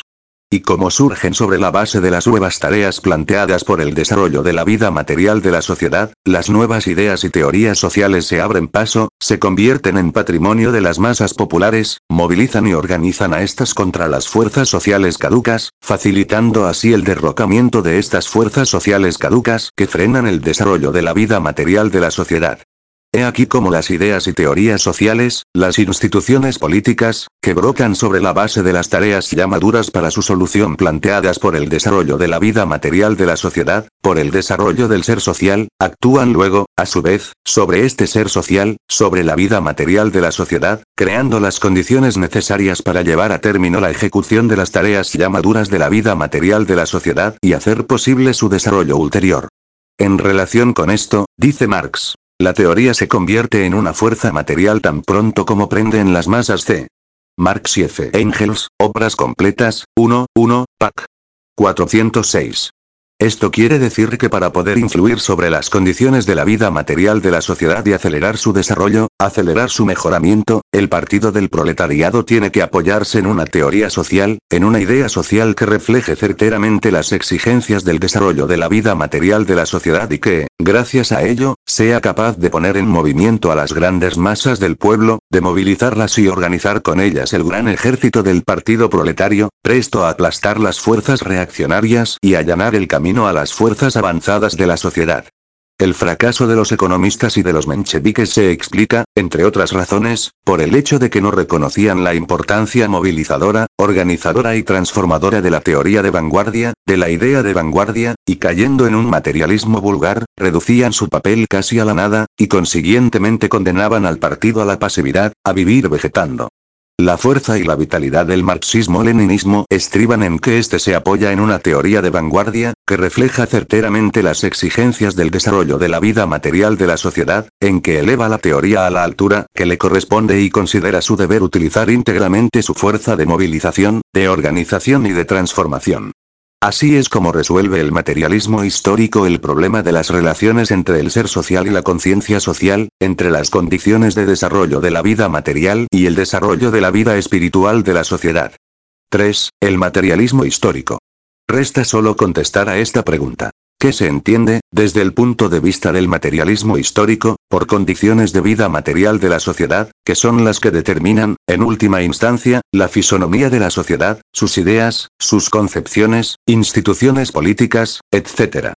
y cómo surgen sobre la base de las nuevas tareas planteadas por el desarrollo de la vida material de la sociedad, las nuevas ideas y teorías sociales se abren paso, se convierten en patrimonio de las masas populares, movilizan y organizan a estas contra las fuerzas sociales caducas, facilitando así el derrocamiento de estas fuerzas sociales caducas que frenan el desarrollo de la vida material de la sociedad. He aquí cómo las ideas y teorías sociales, las instituciones políticas, que brotan sobre la base de las tareas ya maduras para su solución planteadas por el desarrollo de la vida material de la sociedad, por el desarrollo del ser social, actúan luego, a su vez, sobre este ser social, sobre la vida material de la sociedad, creando las condiciones necesarias para llevar a término la ejecución de las tareas ya maduras de la vida material de la sociedad y hacer posible su desarrollo ulterior. En relación con esto, dice Marx, la teoría se convierte en una fuerza material tan pronto como prende en las masas c. Marx y F. Engels, Obras completas, uno, uno, pac. cuatrocientos seis. Esto quiere decir que para poder influir sobre las condiciones de la vida material de la sociedad y acelerar su desarrollo, acelerar su mejoramiento, el partido del proletariado tiene que apoyarse en una teoría social, en una idea social que refleje certeramente las exigencias del desarrollo de la vida material de la sociedad y que, gracias a ello, sea capaz de poner en movimiento a las grandes masas del pueblo, de movilizarlas y organizar con ellas el gran ejército del partido proletario, presto a aplastar las fuerzas reaccionarias y allanar el camino a las fuerzas avanzadas de la sociedad. El fracaso de los economistas y de los mencheviques se explica, entre otras razones, por el hecho de que no reconocían la importancia movilizadora, organizadora y transformadora de la teoría de vanguardia, de la idea de vanguardia, y cayendo en un materialismo vulgar, reducían su papel casi a la nada, y consiguientemente condenaban al partido a la pasividad, a vivir vegetando. La fuerza y la vitalidad del marxismo-leninismo estriban en que éste se apoya en una teoría de vanguardia, que refleja certeramente las exigencias del desarrollo de la vida material de la sociedad, en que eleva la teoría a la altura que le corresponde y considera su deber utilizar íntegramente su fuerza de movilización, de organización y de transformación. Así es como resuelve el materialismo histórico el problema de las relaciones entre el ser social y la conciencia social, entre las condiciones de desarrollo de la vida material y el desarrollo de la vida espiritual de la sociedad. tres. El materialismo histórico. Resta solo contestar a esta pregunta. ¿Qué se entiende, desde el punto de vista del materialismo histórico, por condiciones de vida material de la sociedad, que son las que determinan, en última instancia, la fisonomía de la sociedad, sus ideas, sus concepciones, instituciones políticas, etcétera?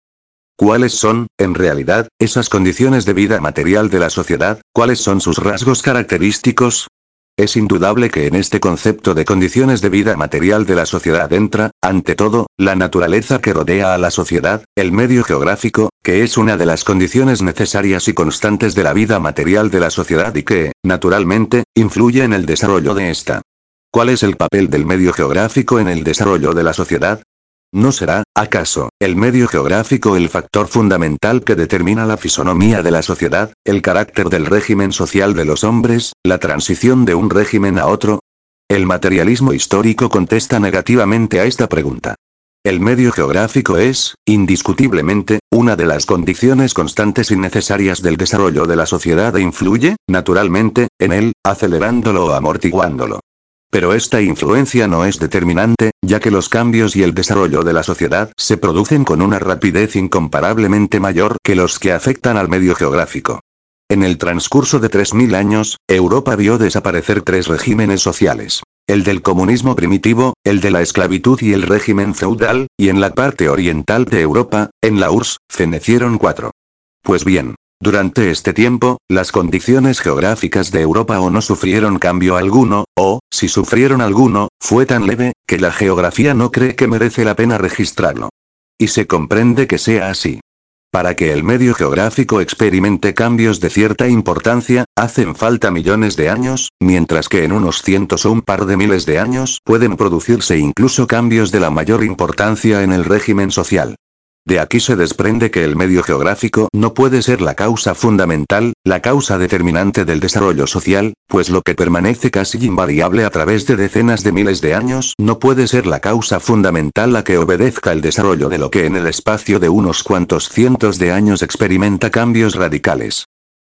¿Cuáles son, en realidad, esas condiciones de vida material de la sociedad? ¿Cuáles son sus rasgos característicos? Es indudable que en este concepto de condiciones de vida material de la sociedad entra, ante todo, la naturaleza que rodea a la sociedad, el medio geográfico, que es una de las condiciones necesarias y constantes de la vida material de la sociedad y que, naturalmente, influye en el desarrollo de esta. ¿Cuál es el papel del medio geográfico en el desarrollo de la sociedad? ¿No será, acaso, el medio geográfico el factor fundamental que determina la fisonomía de la sociedad, el carácter del régimen social de los hombres, la transición de un régimen a otro? El materialismo histórico contesta negativamente a esta pregunta. El medio geográfico es, indiscutiblemente, una de las condiciones constantes y necesarias del desarrollo de la sociedad e influye, naturalmente, en él, acelerándolo o amortiguándolo. Pero esta influencia no es determinante, ya que los cambios y el desarrollo de la sociedad se producen con una rapidez incomparablemente mayor que los que afectan al medio geográfico. En el transcurso de tres mil años, Europa vio desaparecer tres regímenes sociales. El del comunismo primitivo, el de la esclavitud y el régimen feudal, y en la parte oriental de Europa, en la U R S S, fenecieron cuatro. Pues bien, durante este tiempo, las condiciones geográficas de Europa o no sufrieron cambio alguno, o, si sufrieron alguno, fue tan leve, que la geografía no cree que merece la pena registrarlo. Y se comprende que sea así. Para que el medio geográfico experimente cambios de cierta importancia, hacen falta millones de años, mientras que en unos cientos o un par de miles de años pueden producirse incluso cambios de la mayor importancia en el régimen social. De aquí se desprende que el medio geográfico no puede ser la causa fundamental, la causa determinante del desarrollo social, pues lo que permanece casi invariable a través de decenas de miles de años no puede ser la causa fundamental a que obedezca el desarrollo de lo que en el espacio de unos cuantos cientos de años experimenta cambios radicales.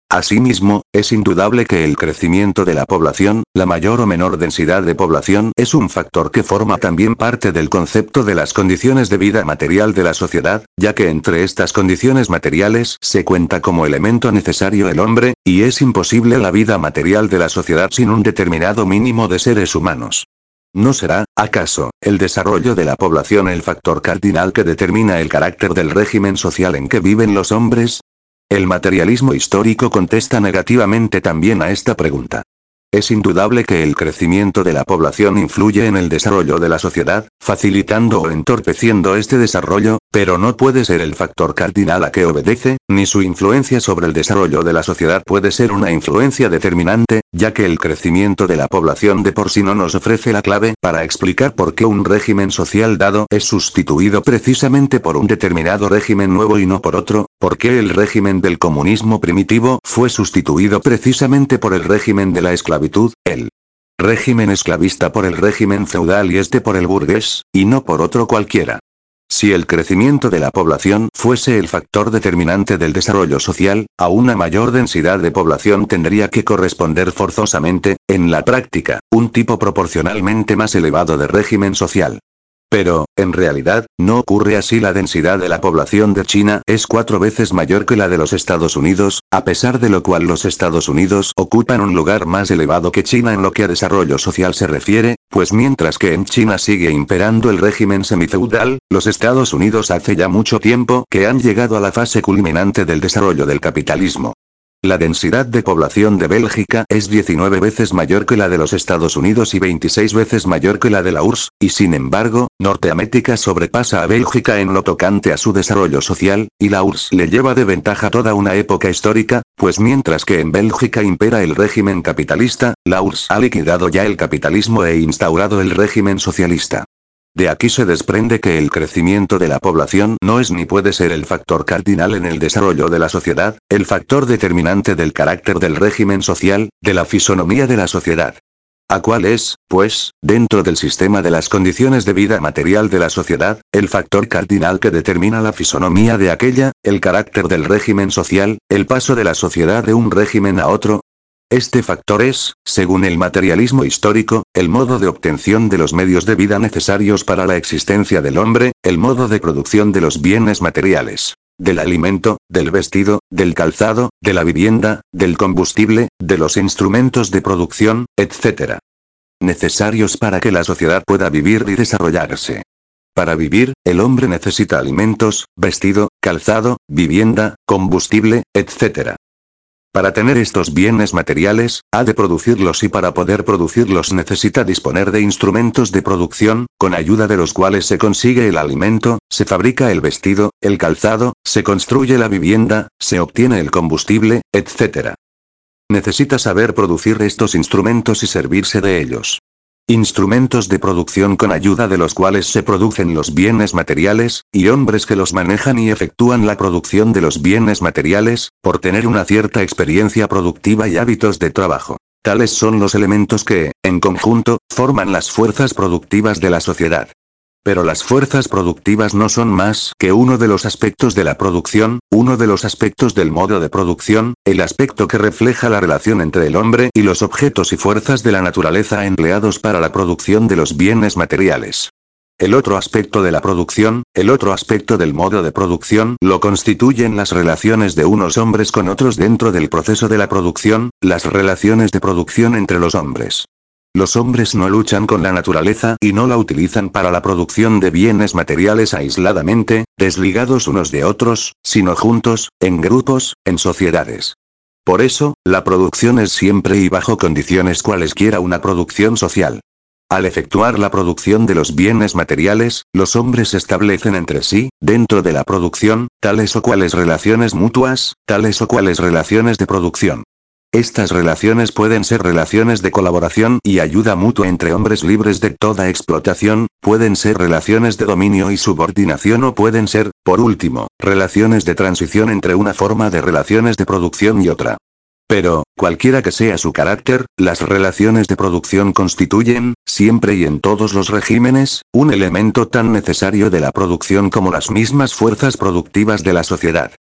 Asimismo, es indudable que el crecimiento de la población, la mayor o menor densidad de población, es un factor que forma también parte del concepto de las condiciones de vida material de la sociedad, ya que entre estas condiciones materiales se cuenta como elemento necesario el hombre, y es imposible la vida material de la sociedad sin un determinado mínimo de seres humanos. ¿No será, acaso, el desarrollo de la población el factor cardinal que determina el carácter del régimen social en que viven los hombres? El materialismo histórico contesta negativamente también a esta pregunta. Es indudable que el crecimiento de la población influye en el desarrollo de la sociedad, facilitando o entorpeciendo este desarrollo, pero no puede ser el factor cardinal a que obedece, ni su influencia sobre el desarrollo de la sociedad puede ser una influencia determinante, ya que el crecimiento de la población de por sí no nos ofrece la clave para explicar por qué un régimen social dado es sustituido precisamente por un determinado régimen nuevo y no por otro, por qué el régimen del comunismo primitivo fue sustituido precisamente por el régimen de la esclavitud. El régimen esclavista por el régimen feudal y este por el burgués, y no por otro cualquiera. Si el crecimiento de la población fuese el factor determinante del desarrollo social, a una mayor densidad de población tendría que corresponder forzosamente, en la práctica, un tipo proporcionalmente más elevado de régimen social. Pero, en realidad, no ocurre así. La densidad de la población de China es cuatro veces mayor que la de los Estados Unidos, a pesar de lo cual los Estados Unidos ocupan un lugar más elevado que China en lo que a desarrollo social se refiere, pues mientras que en China sigue imperando el régimen semifeudal, los Estados Unidos hace ya mucho tiempo que han llegado a la fase culminante del desarrollo del capitalismo. La densidad de población de Bélgica es diecinueve veces mayor que la de los Estados Unidos y veintiséis veces mayor que la de la U R S S, y sin embargo, Norteamérica sobrepasa a Bélgica en lo tocante a su desarrollo social, y la U R S S le lleva de ventaja toda una época histórica, pues mientras que en Bélgica impera el régimen capitalista, la U R S S ha liquidado ya el capitalismo e instaurado el régimen socialista. De aquí se desprende que el crecimiento de la población no es ni puede ser el factor cardinal en el desarrollo de la sociedad, el factor determinante del carácter del régimen social, de la fisonomía de la sociedad. ¿A cuál es, pues, dentro del sistema de las condiciones de vida material de la sociedad, el factor cardinal que determina la fisonomía de aquella, el carácter del régimen social, el paso de la sociedad de un régimen a otro? Este factor es, según el materialismo histórico, el modo de obtención de los medios de vida necesarios para la existencia del hombre, el modo de producción de los bienes materiales, del alimento, del vestido, del calzado, de la vivienda, del combustible, de los instrumentos de producción, etcétera. Necesarios para que la sociedad pueda vivir y desarrollarse. Para vivir, el hombre necesita alimentos, vestido, calzado, vivienda, combustible, etcétera. Para tener estos bienes materiales, ha de producirlos y para poder producirlos necesita disponer de instrumentos de producción, con ayuda de los cuales se consigue el alimento, se fabrica el vestido, el calzado, se construye la vivienda, se obtiene el combustible, etcétera. Necesita saber producir estos instrumentos y servirse de ellos. Instrumentos de producción con ayuda de los cuales se producen los bienes materiales, y hombres que los manejan y efectúan la producción de los bienes materiales, por tener una cierta experiencia productiva y hábitos de trabajo. Tales son los elementos que, en conjunto, forman las fuerzas productivas de la sociedad. Pero las fuerzas productivas no son más que uno de los aspectos de la producción, uno de los aspectos del modo de producción, el aspecto que refleja la relación entre el hombre y los objetos y fuerzas de la naturaleza empleados para la producción de los bienes materiales. El otro aspecto de la producción, el otro aspecto del modo de producción, lo constituyen las relaciones de unos hombres con otros dentro del proceso de la producción, las relaciones de producción entre los hombres. Los hombres no luchan con la naturaleza y no la utilizan para la producción de bienes materiales aisladamente, desligados unos de otros, sino juntos, en grupos, en sociedades. Por eso, la producción es siempre y bajo condiciones cualesquiera una producción social. Al efectuar la producción de los bienes materiales, los hombres establecen entre sí, dentro de la producción, tales o cuales relaciones mutuas, tales o cuales relaciones de producción. Estas relaciones pueden ser relaciones de colaboración y ayuda mutua entre hombres libres de toda explotación, pueden ser relaciones de dominio y subordinación o pueden ser, por último, relaciones de transición entre una forma de relaciones de producción y otra. Pero, cualquiera que sea su carácter, las relaciones de producción constituyen, siempre y en todos los regímenes, un elemento tan necesario de la producción como las mismas fuerzas productivas de la sociedad.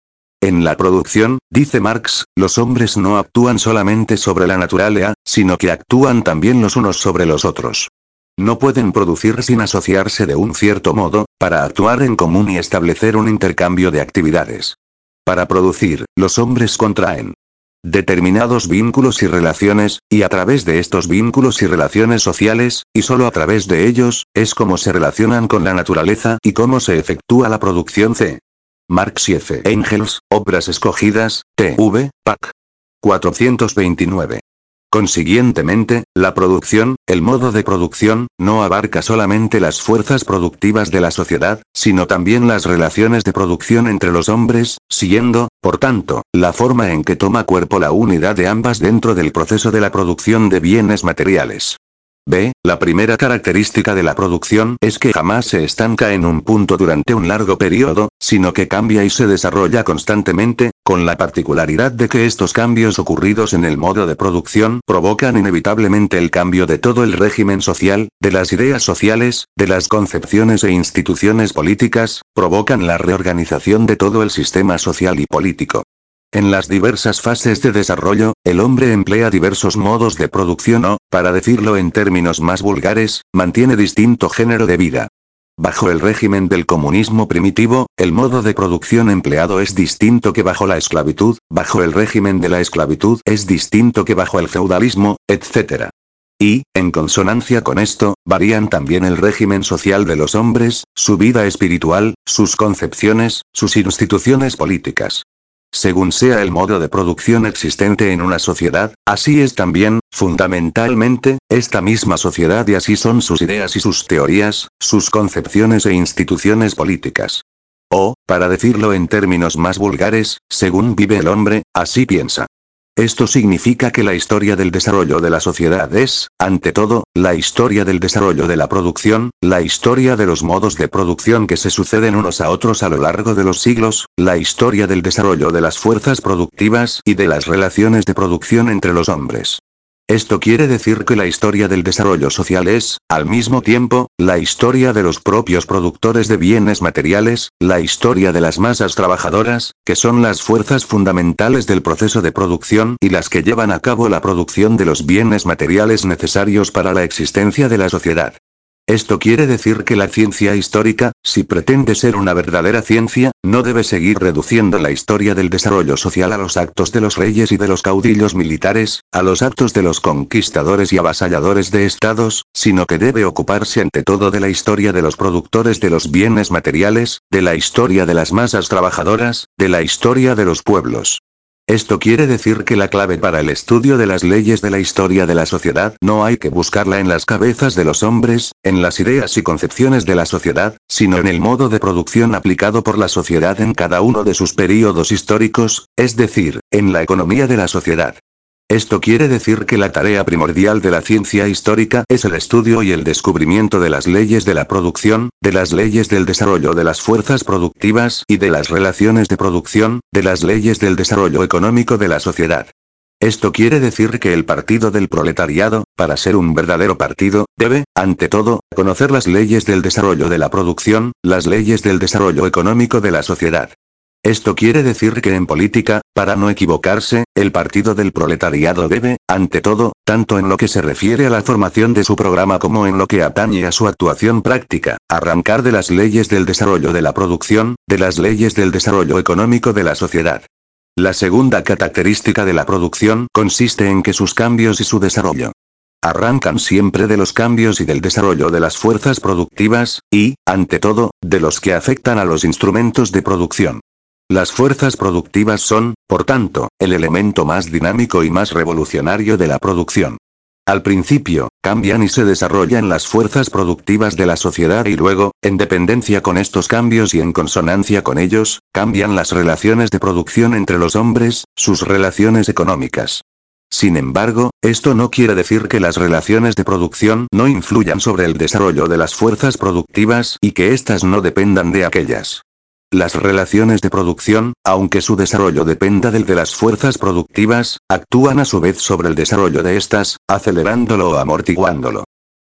En la producción, dice Marx, los hombres no actúan solamente sobre la naturaleza, sino que actúan también los unos sobre los otros. No pueden producir sin asociarse de un cierto modo, para actuar en común y establecer un intercambio de actividades. Para producir, los hombres contraen determinados vínculos y relaciones, y a través de estos vínculos y relaciones sociales, y solo a través de ellos, es como se relacionan con la naturaleza y cómo se efectúa la producción. C. Marx y F. Engels, Obras Escogidas, T V, Pac. cuatrocientos veintinueve. Consiguientemente, la producción, el modo de producción, no abarca solamente las fuerzas productivas de la sociedad, sino también las relaciones de producción entre los hombres, siendo, por tanto, la forma en que toma cuerpo la unidad de ambas dentro del proceso de la producción de bienes materiales. B. La primera característica de la producción es que jamás se estanca en un punto durante un largo periodo, sino que cambia y se desarrolla constantemente, con la particularidad de que estos cambios ocurridos en el modo de producción provocan inevitablemente el cambio de todo el régimen social, de las ideas sociales, de las concepciones e instituciones políticas, provocan la reorganización de todo el sistema social y político. En las diversas fases de desarrollo, el hombre emplea diversos modos de producción o, para decirlo en términos más vulgares, mantiene distinto género de vida. Bajo el régimen del comunismo primitivo, el modo de producción empleado es distinto que bajo la esclavitud, bajo el régimen de la esclavitud es distinto que bajo el feudalismo, etcétera. Y, en consonancia con esto, varían también el régimen social de los hombres, su vida espiritual, sus concepciones, sus instituciones políticas. Según sea el modo de producción existente en una sociedad, así es también, fundamentalmente, esta misma sociedad y así son sus ideas y sus teorías, sus concepciones e instituciones políticas. O, para decirlo en términos más vulgares, según vive el hombre, así piensa. Esto significa que la historia del desarrollo de la sociedad es, ante todo, la historia del desarrollo de la producción, la historia de los modos de producción que se suceden unos a otros a lo largo de los siglos, la historia del desarrollo de las fuerzas productivas y de las relaciones de producción entre los hombres. Esto quiere decir que la historia del desarrollo social es, al mismo tiempo, la historia de los propios productores de bienes materiales, la historia de las masas trabajadoras, que son las fuerzas fundamentales del proceso de producción y las que llevan a cabo la producción de los bienes materiales necesarios para la existencia de la sociedad. Esto quiere decir que la ciencia histórica, si pretende ser una verdadera ciencia, no debe seguir reduciendo la historia del desarrollo social a los actos de los reyes y de los caudillos militares, a los actos de los conquistadores y avasalladores de estados, sino que debe ocuparse ante todo de la historia de los productores de los bienes materiales, de la historia de las masas trabajadoras, de la historia de los pueblos. Esto quiere decir que la clave para el estudio de las leyes de la historia de la sociedad no hay que buscarla en las cabezas de los hombres, en las ideas y concepciones de la sociedad, sino en el modo de producción aplicado por la sociedad en cada uno de sus períodos históricos, es decir, en la economía de la sociedad. Esto quiere decir que la tarea primordial de la ciencia histórica es el estudio y el descubrimiento de las leyes de la producción, de las leyes del desarrollo de las fuerzas productivas y de las relaciones de producción, de las leyes del desarrollo económico de la sociedad. Esto quiere decir que el partido del proletariado, para ser un verdadero partido, debe, ante todo, conocer las leyes del desarrollo de la producción, las leyes del desarrollo económico de la sociedad. Esto quiere decir que en política, para no equivocarse, el partido del proletariado debe, ante todo, tanto en lo que se refiere a la formación de su programa como en lo que atañe a su actuación práctica, arrancar de las leyes del desarrollo de la producción, de las leyes del desarrollo económico de la sociedad. La segunda característica de la producción consiste en que sus cambios y su desarrollo arrancan siempre de los cambios y del desarrollo de las fuerzas productivas, y, ante todo, de los que afectan a los instrumentos de producción. Las fuerzas productivas son, por tanto, el elemento más dinámico y más revolucionario de la producción. Al principio, cambian y se desarrollan las fuerzas productivas de la sociedad y luego, en dependencia con estos cambios y en consonancia con ellos, cambian las relaciones de producción entre los hombres, sus relaciones económicas. Sin embargo, esto no quiere decir que las relaciones de producción no influyan sobre el desarrollo de las fuerzas productivas y que éstas no dependan de aquellas. Las relaciones de producción, aunque su desarrollo dependa del de las fuerzas productivas, actúan a su vez sobre el desarrollo de estas, acelerándolo o amortiguándolo.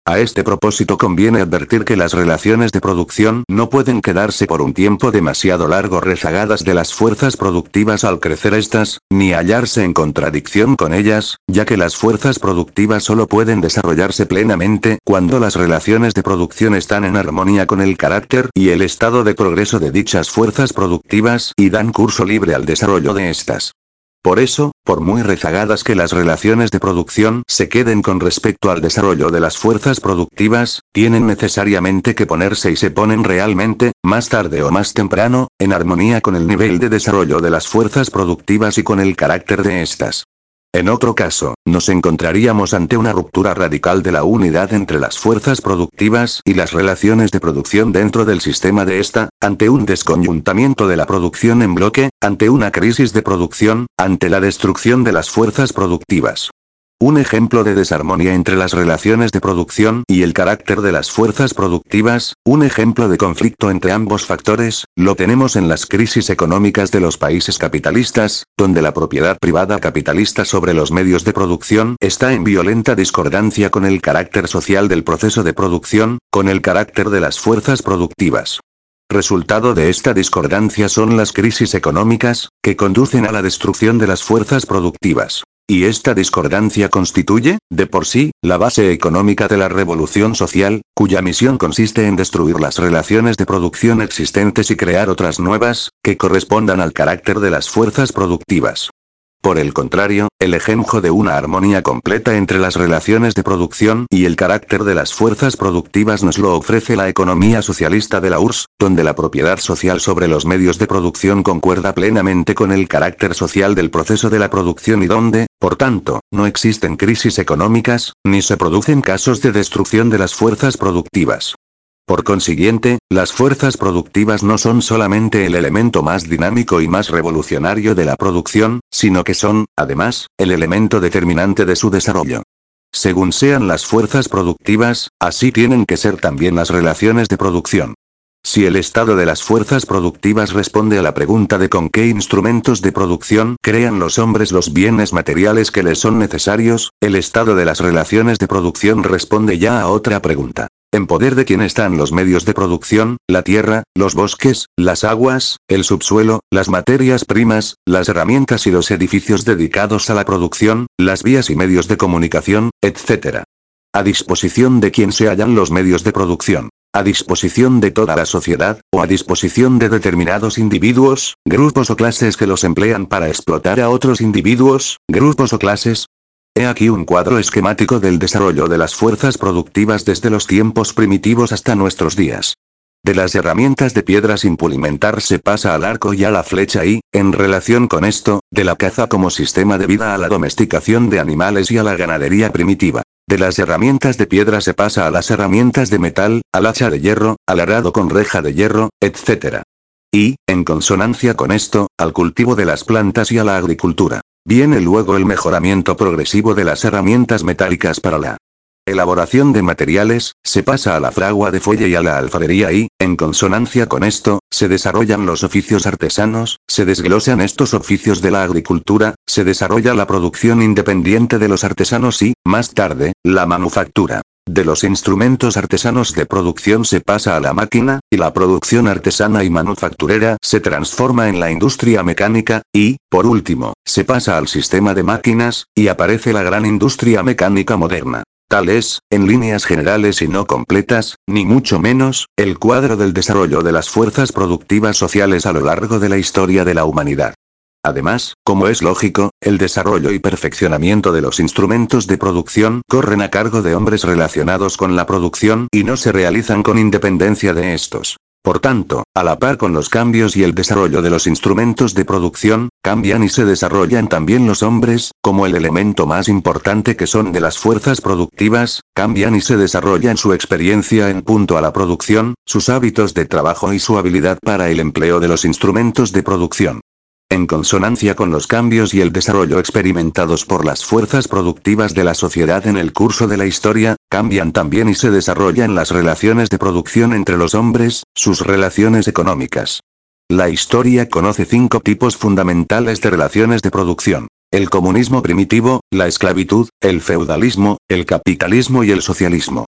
A este propósito conviene advertir que las relaciones de producción no pueden quedarse por un tiempo demasiado largo rezagadas de las fuerzas productivas al crecer estas, ni hallarse en contradicción con ellas, ya que las fuerzas productivas solo pueden desarrollarse plenamente cuando las relaciones de producción están en armonía con el carácter y el estado de progreso de dichas fuerzas productivas y dan curso libre al desarrollo de estas. Por eso, por muy rezagadas que las relaciones de producción se queden con respecto al desarrollo de las fuerzas productivas, tienen necesariamente que ponerse y se ponen realmente, más tarde o más temprano, en armonía con el nivel de desarrollo de las fuerzas productivas y con el carácter de estas. En otro caso, nos encontraríamos ante una ruptura radical de la unidad entre las fuerzas productivas y las relaciones de producción dentro del sistema de esta, ante un desconyuntamiento de la producción en bloque, ante una crisis de producción, ante la destrucción de las fuerzas productivas. Un ejemplo de desarmonía entre las relaciones de producción y el carácter de las fuerzas productivas, un ejemplo de conflicto entre ambos factores, lo tenemos en las crisis económicas de los países capitalistas, donde la propiedad privada capitalista sobre los medios de producción está en violenta discordancia con el carácter social del proceso de producción, con el carácter de las fuerzas productivas. Resultado de esta discordancia son las crisis económicas, que conducen a la destrucción de las fuerzas productivas. Y esta discordancia constituye, de por sí, la base económica de la revolución social, cuya misión consiste en destruir las relaciones de producción existentes y crear otras nuevas, que correspondan al carácter de las fuerzas productivas. Por el contrario, el ejemplo de una armonía completa entre las relaciones de producción y el carácter de las fuerzas productivas nos lo ofrece la economía socialista de la U R S S, donde la propiedad social sobre los medios de producción concuerda plenamente con el carácter social del proceso de la producción y donde, por tanto, no existen crisis económicas, ni se producen casos de destrucción de las fuerzas productivas. Por consiguiente, las fuerzas productivas no son solamente el elemento más dinámico y más revolucionario de la producción, sino que son, además, el elemento determinante de su desarrollo. Según sean las fuerzas productivas, así tienen que ser también las relaciones de producción. Si el estado de las fuerzas productivas responde a la pregunta de con qué instrumentos de producción crean los hombres los bienes materiales que les son necesarios, el estado de las relaciones de producción responde ya a otra pregunta. ¿En poder de quién están los medios de producción, la tierra, los bosques, las aguas, el subsuelo, las materias primas, las herramientas y los edificios dedicados a la producción, las vías y medios de comunicación, etcétera? ¿A disposición de quién se hallan los medios de producción? ¿A disposición de toda la sociedad, o a disposición de determinados individuos, grupos o clases que los emplean para explotar a otros individuos, grupos o clases? He aquí un cuadro esquemático del desarrollo de las fuerzas productivas desde los tiempos primitivos hasta nuestros días. De las herramientas de piedra sin pulimentar se pasa al arco y a la flecha y, en relación con esto, de la caza como sistema de vida a la domesticación de animales y a la ganadería primitiva. De las herramientas de piedra se pasa a las herramientas de metal, al hacha de hierro, al arado con reja de hierro, etcétera. Y, en consonancia con esto, al cultivo de las plantas y a la agricultura. Viene luego el mejoramiento progresivo de las herramientas metálicas para la elaboración de materiales, se pasa a la fragua de fuelle y a la alfarería y, en consonancia con esto, se desarrollan los oficios artesanos, se desglosan estos oficios de la agricultura, se desarrolla la producción independiente de los artesanos y, más tarde, la manufactura. De los instrumentos artesanos de producción se pasa a la máquina, y la producción artesana y manufacturera se transforma en la industria mecánica, y, por último, se pasa al sistema de máquinas, y aparece la gran industria mecánica moderna. Tal es, en líneas generales y no completas, ni mucho menos, el cuadro del desarrollo de las fuerzas productivas sociales a lo largo de la historia de la humanidad. Además, como es lógico, el desarrollo y perfeccionamiento de los instrumentos de producción corren a cargo de hombres relacionados con la producción y no se realizan con independencia de estos. Por tanto, a la par con los cambios y el desarrollo de los instrumentos de producción, cambian y se desarrollan también los hombres, como el elemento más importante que son de las fuerzas productivas, cambian y se desarrollan su experiencia en punto a la producción, sus hábitos de trabajo y su habilidad para el empleo de los instrumentos de producción. En consonancia con los cambios y el desarrollo experimentados por las fuerzas productivas de la sociedad en el curso de la historia, cambian también y se desarrollan las relaciones de producción entre los hombres, sus relaciones económicas. La historia conoce cinco tipos fundamentales de relaciones de producción: el comunismo primitivo, la esclavitud, el feudalismo, el capitalismo y el socialismo.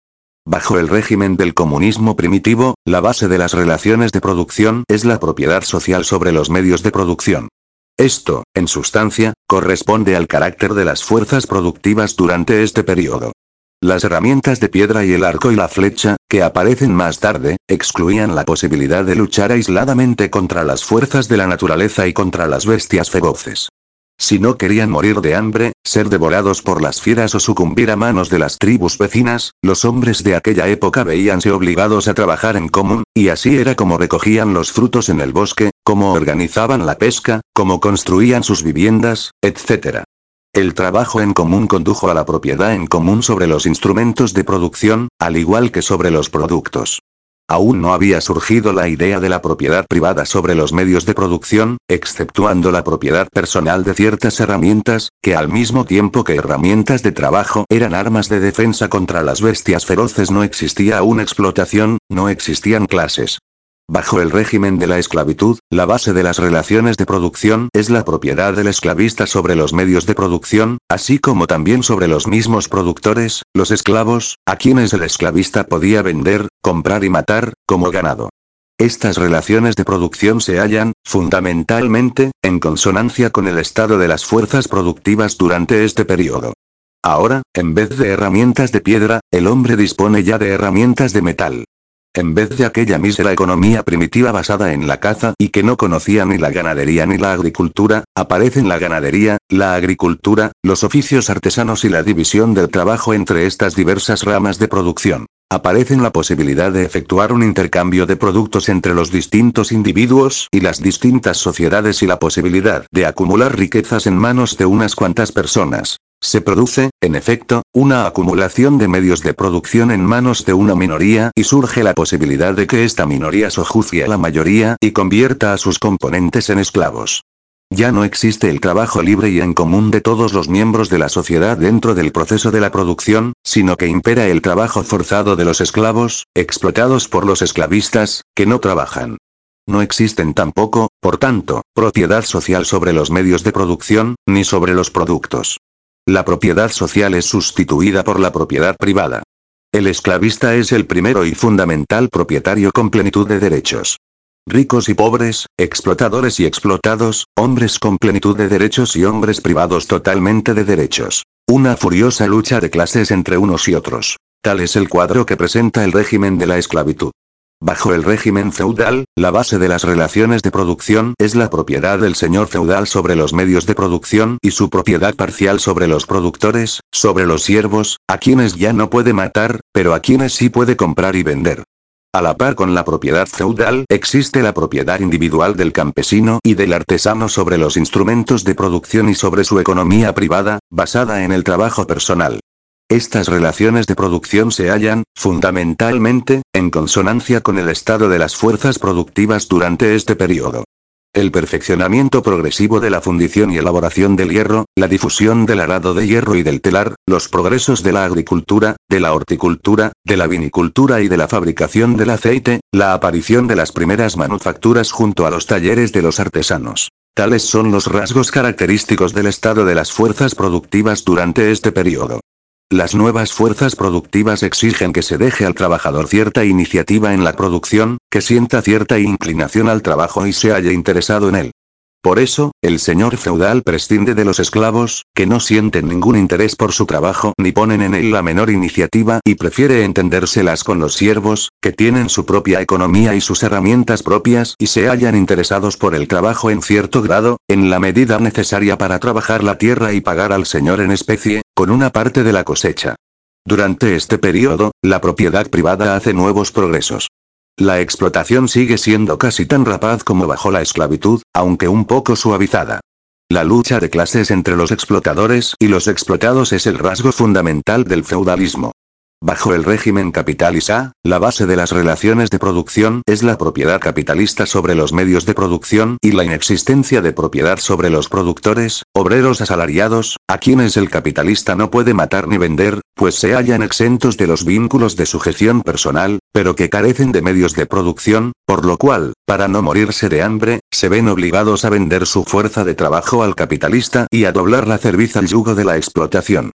Bajo el régimen del comunismo primitivo, la base de las relaciones de producción es la propiedad social sobre los medios de producción. Esto, en sustancia, corresponde al carácter de las fuerzas productivas durante este periodo. Las herramientas de piedra y el arco y la flecha, que aparecen más tarde, excluían la posibilidad de luchar aisladamente contra las fuerzas de la naturaleza y contra las bestias feroces. Si no querían morir de hambre, ser devorados por las fieras o sucumbir a manos de las tribus vecinas, los hombres de aquella época veíanse obligados a trabajar en común, y así era como recogían los frutos en el bosque, cómo organizaban la pesca, cómo construían sus viviendas, etcétera. El trabajo en común condujo a la propiedad en común sobre los instrumentos de producción, al igual que sobre los productos. Aún no había surgido la idea de la propiedad privada sobre los medios de producción, exceptuando la propiedad personal de ciertas herramientas, que al mismo tiempo que herramientas de trabajo eran armas de defensa contra las bestias feroces. No existía aún explotación, no existían clases. Bajo el régimen de la esclavitud, la base de las relaciones de producción es la propiedad del esclavista sobre los medios de producción, así como también sobre los mismos productores, los esclavos, a quienes el esclavista podía vender, comprar y matar, como ganado. Estas relaciones de producción se hallan, fundamentalmente, en consonancia con el estado de las fuerzas productivas durante este periodo. Ahora, en vez de herramientas de piedra, el hombre dispone ya de herramientas de metal. En vez de aquella mísera economía primitiva basada en la caza y que no conocía ni la ganadería ni la agricultura, aparecen la ganadería, la agricultura, los oficios artesanos y la división del trabajo entre estas diversas ramas de producción. Aparecen la posibilidad de efectuar un intercambio de productos entre los distintos individuos y las distintas sociedades y la posibilidad de acumular riquezas en manos de unas cuantas personas. Se produce, en efecto, una acumulación de medios de producción en manos de una minoría y surge la posibilidad de que esta minoría sojuzgue a la mayoría y convierta a sus componentes en esclavos. Ya no existe el trabajo libre y en común de todos los miembros de la sociedad dentro del proceso de la producción, sino que impera el trabajo forzado de los esclavos, explotados por los esclavistas, que no trabajan. No existen tampoco, por tanto, propiedad social sobre los medios de producción, ni sobre los productos. La propiedad social es sustituida por la propiedad privada. El esclavista es el primero y fundamental propietario con plenitud de derechos. Ricos y pobres, explotadores y explotados, hombres con plenitud de derechos y hombres privados totalmente de derechos. Una furiosa lucha de clases entre unos y otros. Tal es el cuadro que presenta el régimen de la esclavitud. Bajo el régimen feudal, la base de las relaciones de producción es la propiedad del señor feudal sobre los medios de producción y su propiedad parcial sobre los productores, sobre los siervos, a quienes ya no puede matar, pero a quienes sí puede comprar y vender. A la par con la propiedad feudal existe la propiedad individual del campesino y del artesano sobre los instrumentos de producción y sobre su economía privada, basada en el trabajo personal. Estas relaciones de producción se hallan, fundamentalmente, en consonancia con el estado de las fuerzas productivas durante este periodo. El perfeccionamiento progresivo de la fundición y elaboración del hierro, la difusión del arado de hierro y del telar, los progresos de la agricultura, de la horticultura, de la vinicultura y de la fabricación del aceite, la aparición de las primeras manufacturas junto a los talleres de los artesanos. Tales son los rasgos característicos del estado de las fuerzas productivas durante este periodo. Las nuevas fuerzas productivas exigen que se deje al trabajador cierta iniciativa en la producción, que sienta cierta inclinación al trabajo y se haya interesado en él. Por eso, el señor feudal prescinde de los esclavos, que no sienten ningún interés por su trabajo ni ponen en él la menor iniciativa y prefiere entendérselas con los siervos, que tienen su propia economía y sus herramientas propias y se hallan interesados por el trabajo en cierto grado, en la medida necesaria para trabajar la tierra y pagar al señor en especie, con una parte de la cosecha. Durante este periodo, la propiedad privada hace nuevos progresos. La explotación sigue siendo casi tan rapaz como bajo la esclavitud, aunque un poco suavizada. La lucha de clases entre los explotadores y los explotados es el rasgo fundamental del feudalismo. Bajo el régimen capitalista, la base de las relaciones de producción es la propiedad capitalista sobre los medios de producción y la inexistencia de propiedad sobre los productores, obreros asalariados, a quienes el capitalista no puede matar ni vender, pues se hallan exentos de los vínculos de sujeción personal, pero que carecen de medios de producción, por lo cual, para no morirse de hambre, se ven obligados a vender su fuerza de trabajo al capitalista y a doblar la cerviz al yugo de la explotación.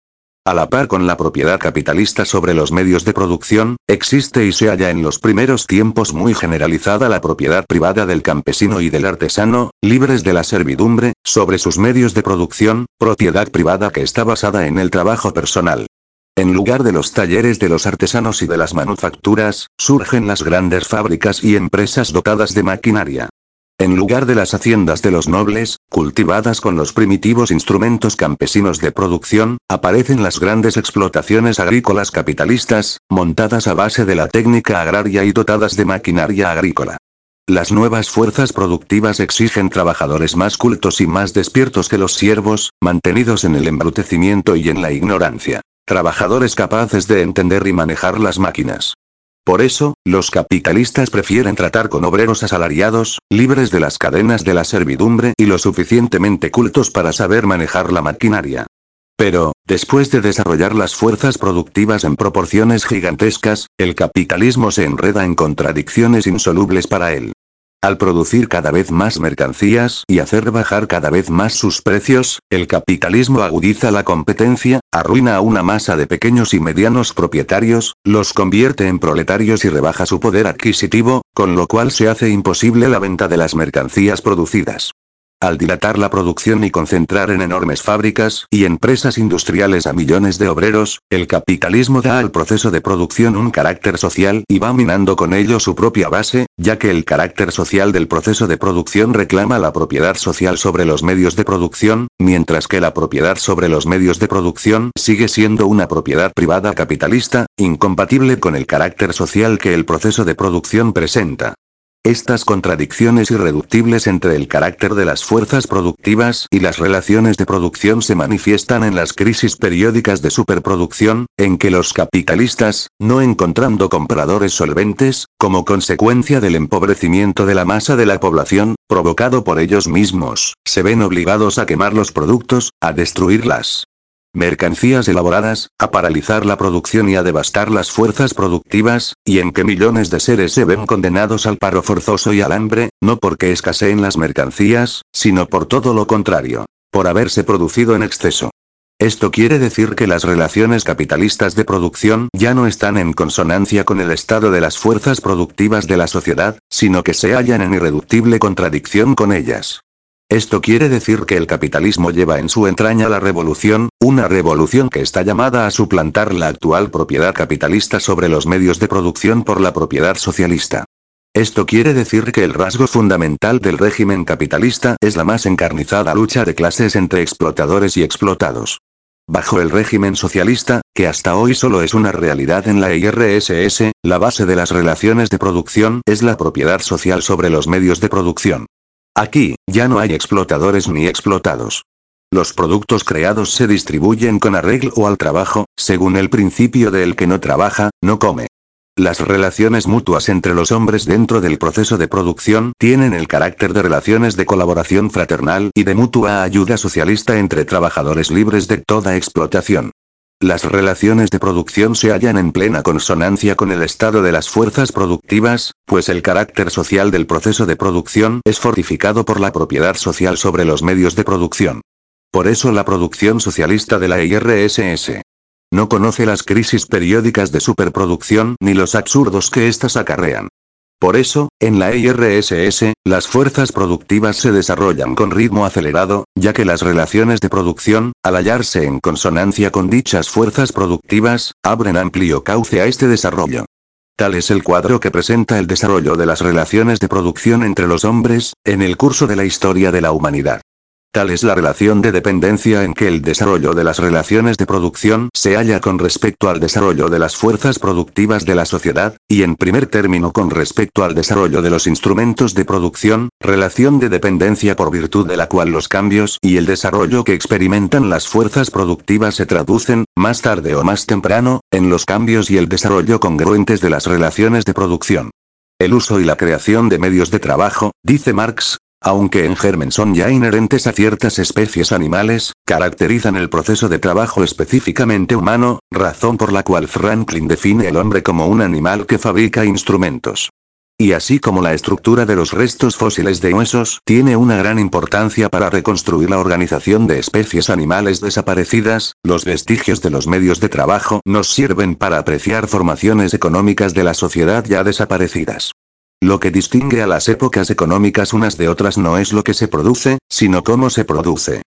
A la par con la propiedad capitalista sobre los medios de producción, existe y se halla en los primeros tiempos muy generalizada la propiedad privada del campesino y del artesano, libres de la servidumbre, sobre sus medios de producción, propiedad privada que está basada en el trabajo personal. En lugar de los talleres de los artesanos y de las manufacturas, surgen las grandes fábricas y empresas dotadas de maquinaria. En lugar de las haciendas de los nobles, cultivadas con los primitivos instrumentos campesinos de producción, aparecen las grandes explotaciones agrícolas capitalistas, montadas a base de la técnica agraria y dotadas de maquinaria agrícola. Las nuevas fuerzas productivas exigen trabajadores más cultos y más despiertos que los siervos, mantenidos en el embrutecimiento y en la ignorancia. Trabajadores capaces de entender y manejar las máquinas. Por eso, los capitalistas prefieren tratar con obreros asalariados, libres de las cadenas de la servidumbre y lo suficientemente cultos para saber manejar la maquinaria. Pero, después de desarrollar las fuerzas productivas en proporciones gigantescas, el capitalismo se enreda en contradicciones insolubles para él. Al producir cada vez más mercancías y hacer bajar cada vez más sus precios, el capitalismo agudiza la competencia, arruina a una masa de pequeños y medianos propietarios, los convierte en proletarios y rebaja su poder adquisitivo, con lo cual se hace imposible la venta de las mercancías producidas. Al dilatar la producción y concentrar en enormes fábricas y empresas industriales a millones de obreros, el capitalismo da al proceso de producción un carácter social y va minando con ello su propia base, ya que el carácter social del proceso de producción reclama la propiedad social sobre los medios de producción, mientras que la propiedad sobre los medios de producción sigue siendo una propiedad privada capitalista, incompatible con el carácter social que el proceso de producción presenta. Estas contradicciones irreductibles entre el carácter de las fuerzas productivas y las relaciones de producción se manifiestan en las crisis periódicas de superproducción, en que los capitalistas, no encontrando compradores solventes, como consecuencia del empobrecimiento de la masa de la población, provocado por ellos mismos, se ven obligados a quemar los productos, a destruirlas. Mercancías elaboradas, a paralizar la producción y a devastar las fuerzas productivas, y en que millones de seres se ven condenados al paro forzoso y al hambre, no porque escaseen las mercancías, sino por todo lo contrario, por haberse producido en exceso. Esto quiere decir que las relaciones capitalistas de producción ya no están en consonancia con el estado de las fuerzas productivas de la sociedad, sino que se hallan en irreductible contradicción con ellas. Esto quiere decir que el capitalismo lleva en su entraña la revolución, una revolución que está llamada a suplantar la actual propiedad capitalista sobre los medios de producción por la propiedad socialista. Esto quiere decir que el rasgo fundamental del régimen capitalista es la más encarnizada lucha de clases entre explotadores y explotados. Bajo el régimen socialista, que hasta hoy solo es una realidad en la I R S S, la base de las relaciones de producción es la propiedad social sobre los medios de producción. Aquí, ya no hay explotadores ni explotados. Los productos creados se distribuyen con arreglo al trabajo, según el principio de el que no trabaja, no come. Las relaciones mutuas entre los hombres dentro del proceso de producción tienen el carácter de relaciones de colaboración fraternal y de mutua ayuda socialista entre trabajadores libres de toda explotación. Las relaciones de producción se hallan en plena consonancia con el estado de las fuerzas productivas, pues el carácter social del proceso de producción es fortificado por la propiedad social sobre los medios de producción. Por eso la producción socialista de la I R S S no conoce las crisis periódicas de superproducción ni los absurdos que éstas acarrean. Por eso, en la I R S S, las fuerzas productivas se desarrollan con ritmo acelerado, ya que las relaciones de producción, al hallarse en consonancia con dichas fuerzas productivas, abren amplio cauce a este desarrollo. Tal es el cuadro que presenta el desarrollo de las relaciones de producción entre los hombres, en el curso de la historia de la humanidad. Tal es la relación de dependencia en que el desarrollo de las relaciones de producción se halla con respecto al desarrollo de las fuerzas productivas de la sociedad, y en primer término con respecto al desarrollo de los instrumentos de producción, relación de dependencia por virtud de la cual los cambios y el desarrollo que experimentan las fuerzas productivas se traducen, más tarde o más temprano, en los cambios y el desarrollo congruentes de las relaciones de producción. El uso y la creación de medios de trabajo, dice Marx, aunque en germen son ya inherentes a ciertas especies animales, caracterizan el proceso de trabajo específicamente humano, razón por la cual Franklin define al hombre como un animal que fabrica instrumentos. Y así como la estructura de los restos fósiles de huesos tiene una gran importancia para reconstruir la organización de especies animales desaparecidas, los vestigios de los medios de trabajo nos sirven para apreciar formaciones económicas de la sociedad ya desaparecidas. Lo que distingue a las épocas económicas unas de otras no es lo que se produce, sino cómo se produce.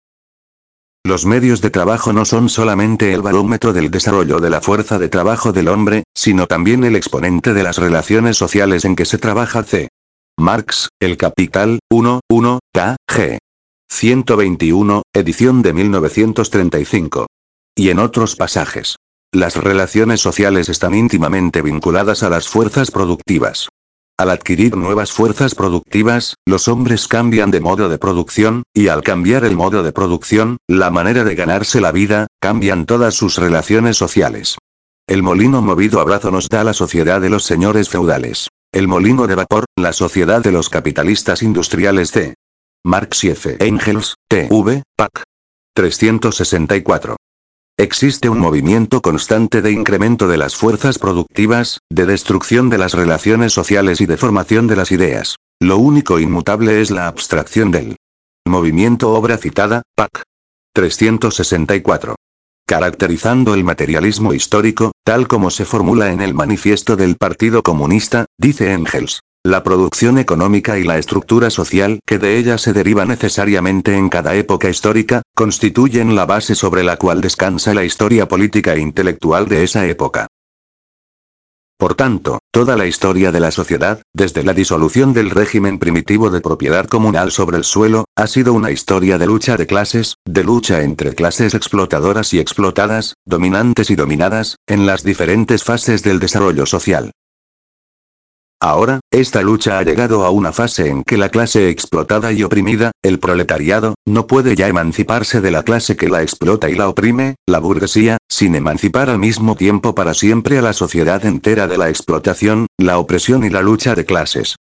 Los medios de trabajo no son solamente el barómetro del desarrollo de la fuerza de trabajo del hombre, sino también el exponente de las relaciones sociales en que se trabaja. C. Marx, El Capital, uno, uno, k g ciento veintiuno, edición de mil novecientos treinta y cinco. Y en otros pasajes. Las relaciones sociales están íntimamente vinculadas a las fuerzas productivas. Al adquirir nuevas fuerzas productivas, los hombres cambian de modo de producción, y al cambiar el modo de producción, la manera de ganarse la vida, cambian todas sus relaciones sociales. El molino movido a brazo nos da la sociedad de los señores feudales. El molino de vapor, la sociedad de los capitalistas industriales. C. Marx y F. Engels, T V, P A C. trescientos sesenta y cuatro. Existe un movimiento constante de incremento de las fuerzas productivas, de destrucción de las relaciones sociales y de formación de las ideas. Lo único inmutable es la abstracción del movimiento. Obra citada, P A C. trescientos sesenta y cuatro. Caracterizando el materialismo histórico, tal como se formula en el manifiesto del Partido Comunista, dice Engels. La producción económica y la estructura social que de ella se deriva necesariamente en cada época histórica, constituyen la base sobre la cual descansa la historia política e intelectual de esa época. Por tanto, toda la historia de la sociedad, desde la disolución del régimen primitivo de propiedad comunal sobre el suelo, ha sido una historia de lucha de clases, de lucha entre clases explotadoras y explotadas, dominantes y dominadas, en las diferentes fases del desarrollo social. Ahora, esta lucha ha llegado a una fase en que la clase explotada y oprimida, el proletariado, no puede ya emanciparse de la clase que la explota y la oprime, la burguesía, sin emancipar al mismo tiempo para siempre a la sociedad entera de la explotación, la opresión y la lucha de clases.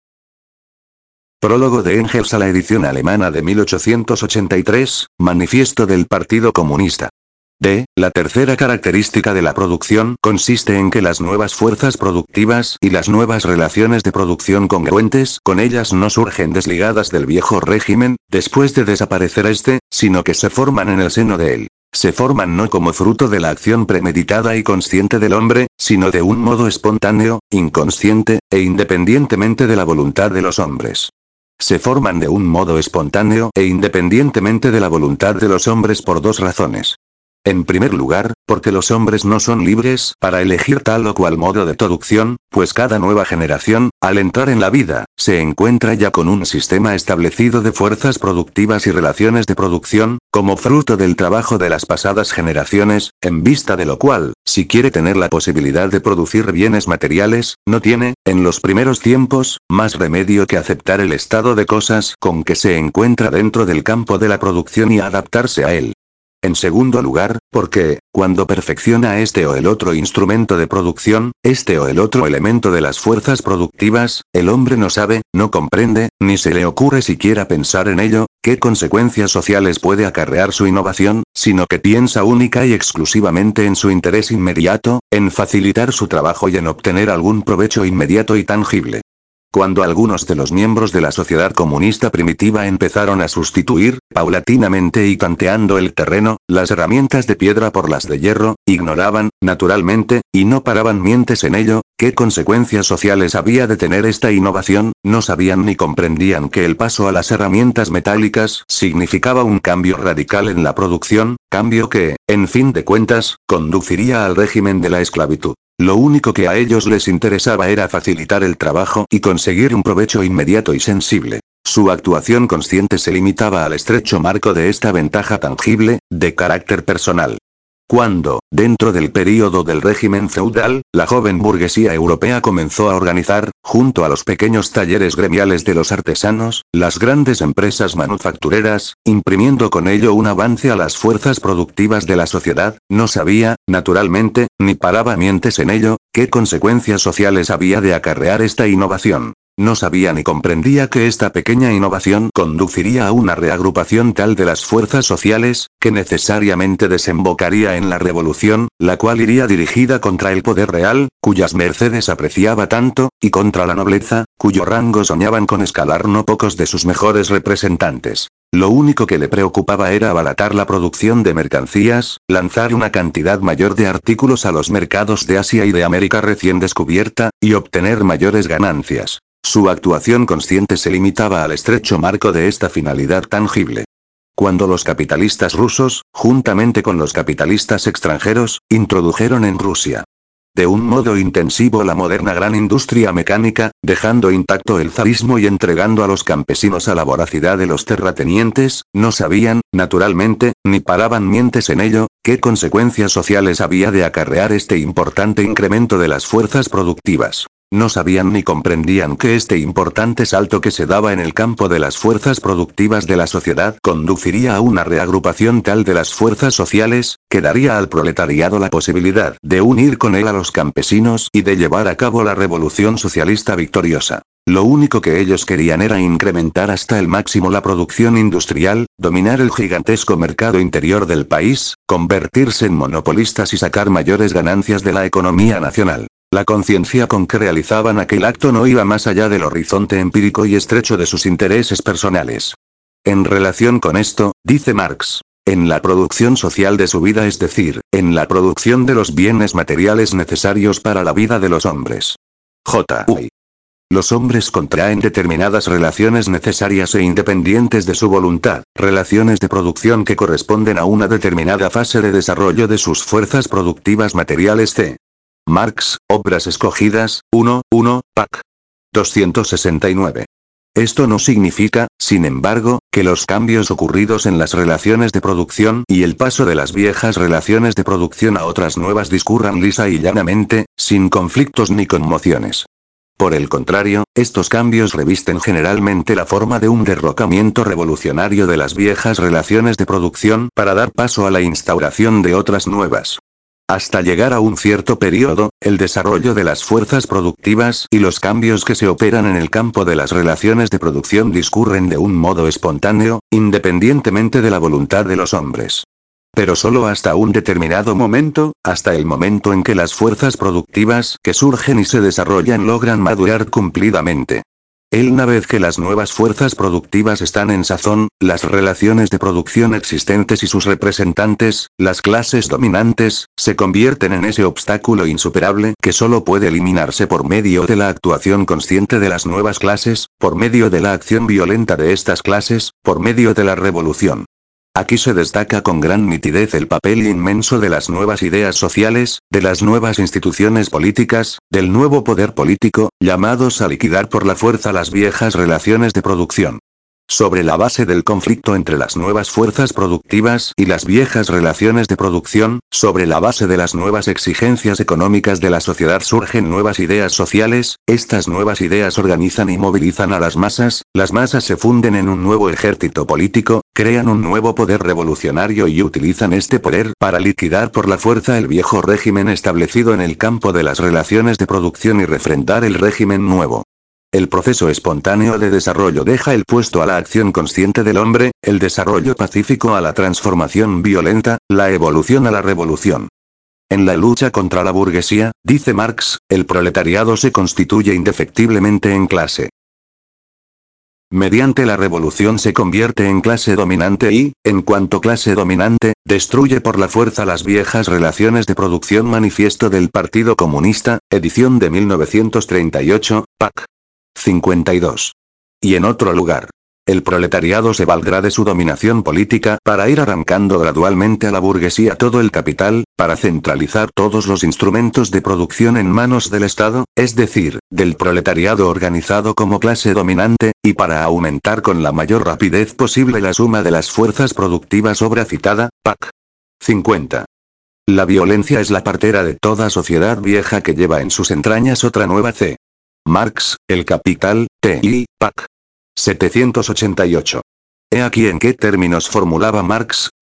Prólogo de Engels a la edición alemana de mil ochocientos ochenta y tres, Manifiesto del Partido Comunista. D. La tercera característica de la producción consiste en que las nuevas fuerzas productivas y las nuevas relaciones de producción congruentes con ellas no surgen desligadas del viejo régimen, después de desaparecer este, sino que se forman en el seno de él. Se forman no como fruto de la acción premeditada y consciente del hombre, sino de un modo espontáneo, inconsciente, e independientemente de la voluntad de los hombres. Se forman de un modo espontáneo e independientemente de la voluntad de los hombres por dos razones. En primer lugar, porque los hombres no son libres para elegir tal o cual modo de producción, pues cada nueva generación, al entrar en la vida, se encuentra ya con un sistema establecido de fuerzas productivas y relaciones de producción, como fruto del trabajo de las pasadas generaciones, en vista de lo cual, si quiere tener la posibilidad de producir bienes materiales, no tiene, en los primeros tiempos, más remedio que aceptar el estado de cosas con que se encuentra dentro del campo de la producción y adaptarse a él. En segundo lugar, porque, cuando perfecciona este o el otro instrumento de producción, este o el otro elemento de las fuerzas productivas, el hombre no sabe, no comprende, ni se le ocurre siquiera pensar en ello, qué consecuencias sociales puede acarrear su innovación, sino que piensa única y exclusivamente en su interés inmediato, en facilitar su trabajo y en obtener algún provecho inmediato y tangible. Cuando algunos de los miembros de la sociedad comunista primitiva empezaron a sustituir, paulatinamente y tanteando el terreno, las herramientas de piedra por las de hierro, ignoraban, naturalmente, y no paraban mientes en ello, qué consecuencias sociales había de tener esta innovación, no sabían ni comprendían que el paso a las herramientas metálicas significaba un cambio radical en la producción, cambio que, en fin de cuentas, conduciría al régimen de la esclavitud. Lo único que a ellos les interesaba era facilitar el trabajo y conseguir un provecho inmediato y sensible. Su actuación consciente se limitaba al estrecho marco de esta ventaja tangible, de carácter personal. Cuando, dentro del período del régimen feudal, la joven burguesía europea comenzó a organizar, junto a los pequeños talleres gremiales de los artesanos, las grandes empresas manufactureras, imprimiendo con ello un avance a las fuerzas productivas de la sociedad, no sabía, naturalmente, ni paraba mientes en ello, qué consecuencias sociales había de acarrear esta innovación. No sabía ni comprendía que esta pequeña innovación conduciría a una reagrupación tal de las fuerzas sociales, que necesariamente desembocaría en la revolución, la cual iría dirigida contra el poder real, cuyas mercedes apreciaba tanto, y contra la nobleza, cuyo rango soñaban con escalar no pocos de sus mejores representantes. Lo único que le preocupaba era abaratar la producción de mercancías, lanzar una cantidad mayor de artículos a los mercados de Asia y de América recién descubierta, y obtener mayores ganancias. Su actuación consciente se limitaba al estrecho marco de esta finalidad tangible. Cuando los capitalistas rusos, juntamente con los capitalistas extranjeros, introdujeron en Rusia de un modo intensivo la moderna gran industria mecánica, dejando intacto el zarismo y entregando a los campesinos a la voracidad de los terratenientes, no sabían, naturalmente, ni paraban mientes en ello, qué consecuencias sociales había de acarrear este importante incremento de las fuerzas productivas. No sabían ni comprendían que este importante salto que se daba en el campo de las fuerzas productivas de la sociedad conduciría a una reagrupación tal de las fuerzas sociales, que daría al proletariado la posibilidad de unir con él a los campesinos y de llevar a cabo la revolución socialista victoriosa. Lo único que ellos querían era incrementar hasta el máximo la producción industrial, dominar el gigantesco mercado interior del país, convertirse en monopolistas y sacar mayores ganancias de la economía nacional. La conciencia con que realizaban aquel acto no iba más allá del horizonte empírico y estrecho de sus intereses personales. En relación con esto, dice Marx, en la producción social de su vida, es decir, en la producción de los bienes materiales necesarios para la vida de los hombres. J. U. Los hombres contraen determinadas relaciones necesarias e independientes de su voluntad, relaciones de producción que corresponden a una determinada fase de desarrollo de sus fuerzas productivas materiales. C. Marx, Obras Escogidas, uno, uno, pac. doscientos sesenta y nueve. Esto no significa, sin embargo, que los cambios ocurridos en las relaciones de producción y el paso de las viejas relaciones de producción a otras nuevas discurran lisa y llanamente, sin conflictos ni conmociones. Por el contrario, estos cambios revisten generalmente la forma de un derrocamiento revolucionario de las viejas relaciones de producción para dar paso a la instauración de otras nuevas. Hasta llegar a un cierto periodo, el desarrollo de las fuerzas productivas y los cambios que se operan en el campo de las relaciones de producción discurren de un modo espontáneo, independientemente de la voluntad de los hombres. Pero solo hasta un determinado momento, hasta el momento en que las fuerzas productivas que surgen y se desarrollan logran madurar cumplidamente. Una vez que las nuevas fuerzas productivas están en sazón, las relaciones de producción existentes y sus representantes, las clases dominantes, se convierten en ese obstáculo insuperable que solo puede eliminarse por medio de la actuación consciente de las nuevas clases, por medio de la acción violenta de estas clases, por medio de la revolución. Aquí se destaca con gran nitidez el papel inmenso de las nuevas ideas sociales, de las nuevas instituciones políticas, del nuevo poder político, llamados a liquidar por la fuerza las viejas relaciones de producción. Sobre la base del conflicto entre las nuevas fuerzas productivas y las viejas relaciones de producción, sobre la base de las nuevas exigencias económicas de la sociedad surgen nuevas ideas sociales, estas nuevas ideas organizan y movilizan a las masas, las masas se funden en un nuevo ejército político, crean un nuevo poder revolucionario y utilizan este poder para liquidar por la fuerza el viejo régimen establecido en el campo de las relaciones de producción y refrendar el régimen nuevo. El proceso espontáneo de desarrollo deja el puesto a la acción consciente del hombre, el desarrollo pacífico a la transformación violenta, la evolución a la revolución. En la lucha contra la burguesía, dice Marx, el proletariado se constituye indefectiblemente en clase. Mediante la revolución se convierte en clase dominante y, en cuanto clase dominante, destruye por la fuerza las viejas relaciones de producción. Manifiesto del Partido Comunista, edición de mil novecientos treinta y ocho, pac. cincuenta y dos. Y en otro lugar. El proletariado se valdrá de su dominación política para ir arrancando gradualmente a la burguesía todo el capital, para centralizar todos los instrumentos de producción en manos del Estado, es decir, del proletariado organizado como clase dominante, y para aumentar con la mayor rapidez posible la suma de las fuerzas productivas. Obra citada, pac. cincuenta. La violencia es la partera de toda sociedad vieja que lleva en sus entrañas otra nueva. C. Marx, El Capital, T I, pac. setecientos ochenta y ocho. He aquí en qué términos formulaba Marx,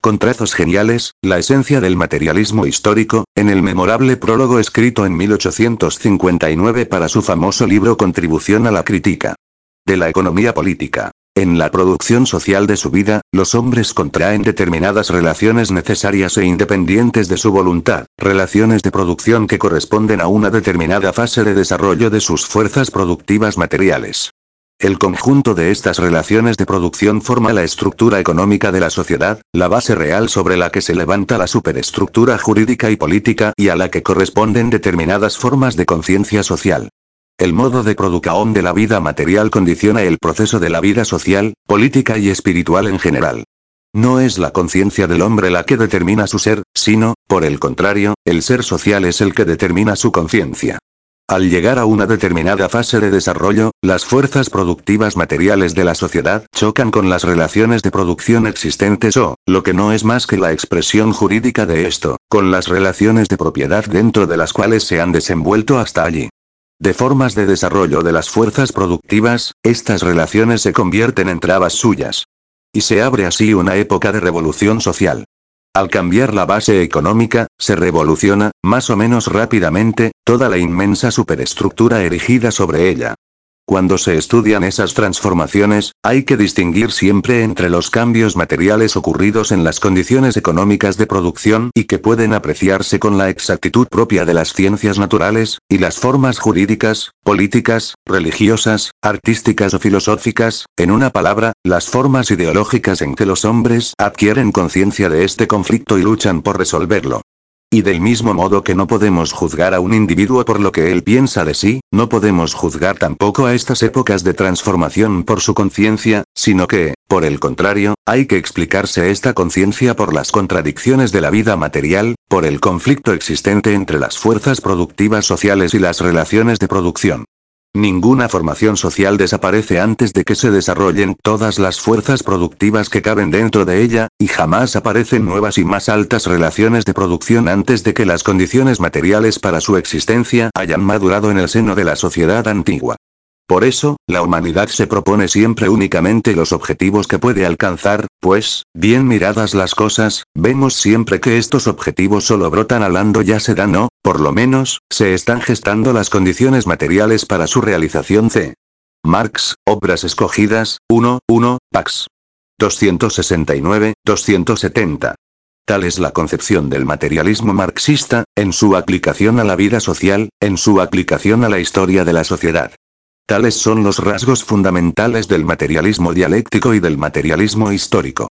Con trazos geniales, la esencia del materialismo histórico, en el memorable prólogo escrito en mil ochocientos cincuenta y nueve para su famoso libro Contribución a la crítica de la economía política. En la producción social de su vida, los hombres contraen determinadas relaciones necesarias e independientes de su voluntad, relaciones de producción que corresponden a una determinada fase de desarrollo de sus fuerzas productivas materiales. El conjunto de estas relaciones de producción forma la estructura económica de la sociedad, la base real sobre la que se levanta la superestructura jurídica y política y a la que corresponden determinadas formas de conciencia social. El modo de producción de la vida material condiciona el proceso de la vida social, política y espiritual en general. No es la conciencia del hombre la que determina su ser, sino, por el contrario, el ser social es el que determina su conciencia. Al llegar a una determinada fase de desarrollo, las fuerzas productivas materiales de la sociedad chocan con las relaciones de producción existentes o, lo que no es más que la expresión jurídica de esto, con las relaciones de propiedad dentro de las cuales se han desenvuelto hasta allí. De formas de desarrollo de las fuerzas productivas, estas relaciones se convierten en trabas suyas. Y se abre así una época de revolución social. Al cambiar la base económica, se revoluciona, más o menos rápidamente, toda la inmensa superestructura erigida sobre ella. Cuando se estudian esas transformaciones, hay que distinguir siempre entre los cambios materiales ocurridos en las condiciones económicas de producción y que pueden apreciarse con la exactitud propia de las ciencias naturales, y las formas jurídicas, políticas, religiosas, artísticas o filosóficas, en una palabra, las formas ideológicas en que los hombres adquieren conciencia de este conflicto y luchan por resolverlo. Y del mismo modo que no podemos juzgar a un individuo por lo que él piensa de sí, no podemos juzgar tampoco a estas épocas de transformación por su conciencia, sino que, por el contrario, hay que explicarse esta conciencia por las contradicciones de la vida material, por el conflicto existente entre las fuerzas productivas sociales y las relaciones de producción. Ninguna formación social desaparece antes de que se desarrollen todas las fuerzas productivas que caben dentro de ella, y jamás aparecen nuevas y más altas relaciones de producción antes de que las condiciones materiales para su existencia hayan madurado en el seno de la sociedad antigua. Por eso, la humanidad se propone siempre únicamente los objetivos que puede alcanzar, pues, bien miradas las cosas, vemos siempre que estos objetivos solo brotan hablando ya se dan o, por lo menos, se están gestando las condiciones materiales para su realización. C. Marx, Obras Escogidas, uno, uno, Pax. doscientos sesenta y nueve, doscientos setenta. Tal es la concepción del materialismo marxista, en su aplicación a la vida social, en su aplicación a la historia de la sociedad. Tales son los rasgos fundamentales del materialismo dialéctico y del materialismo histórico.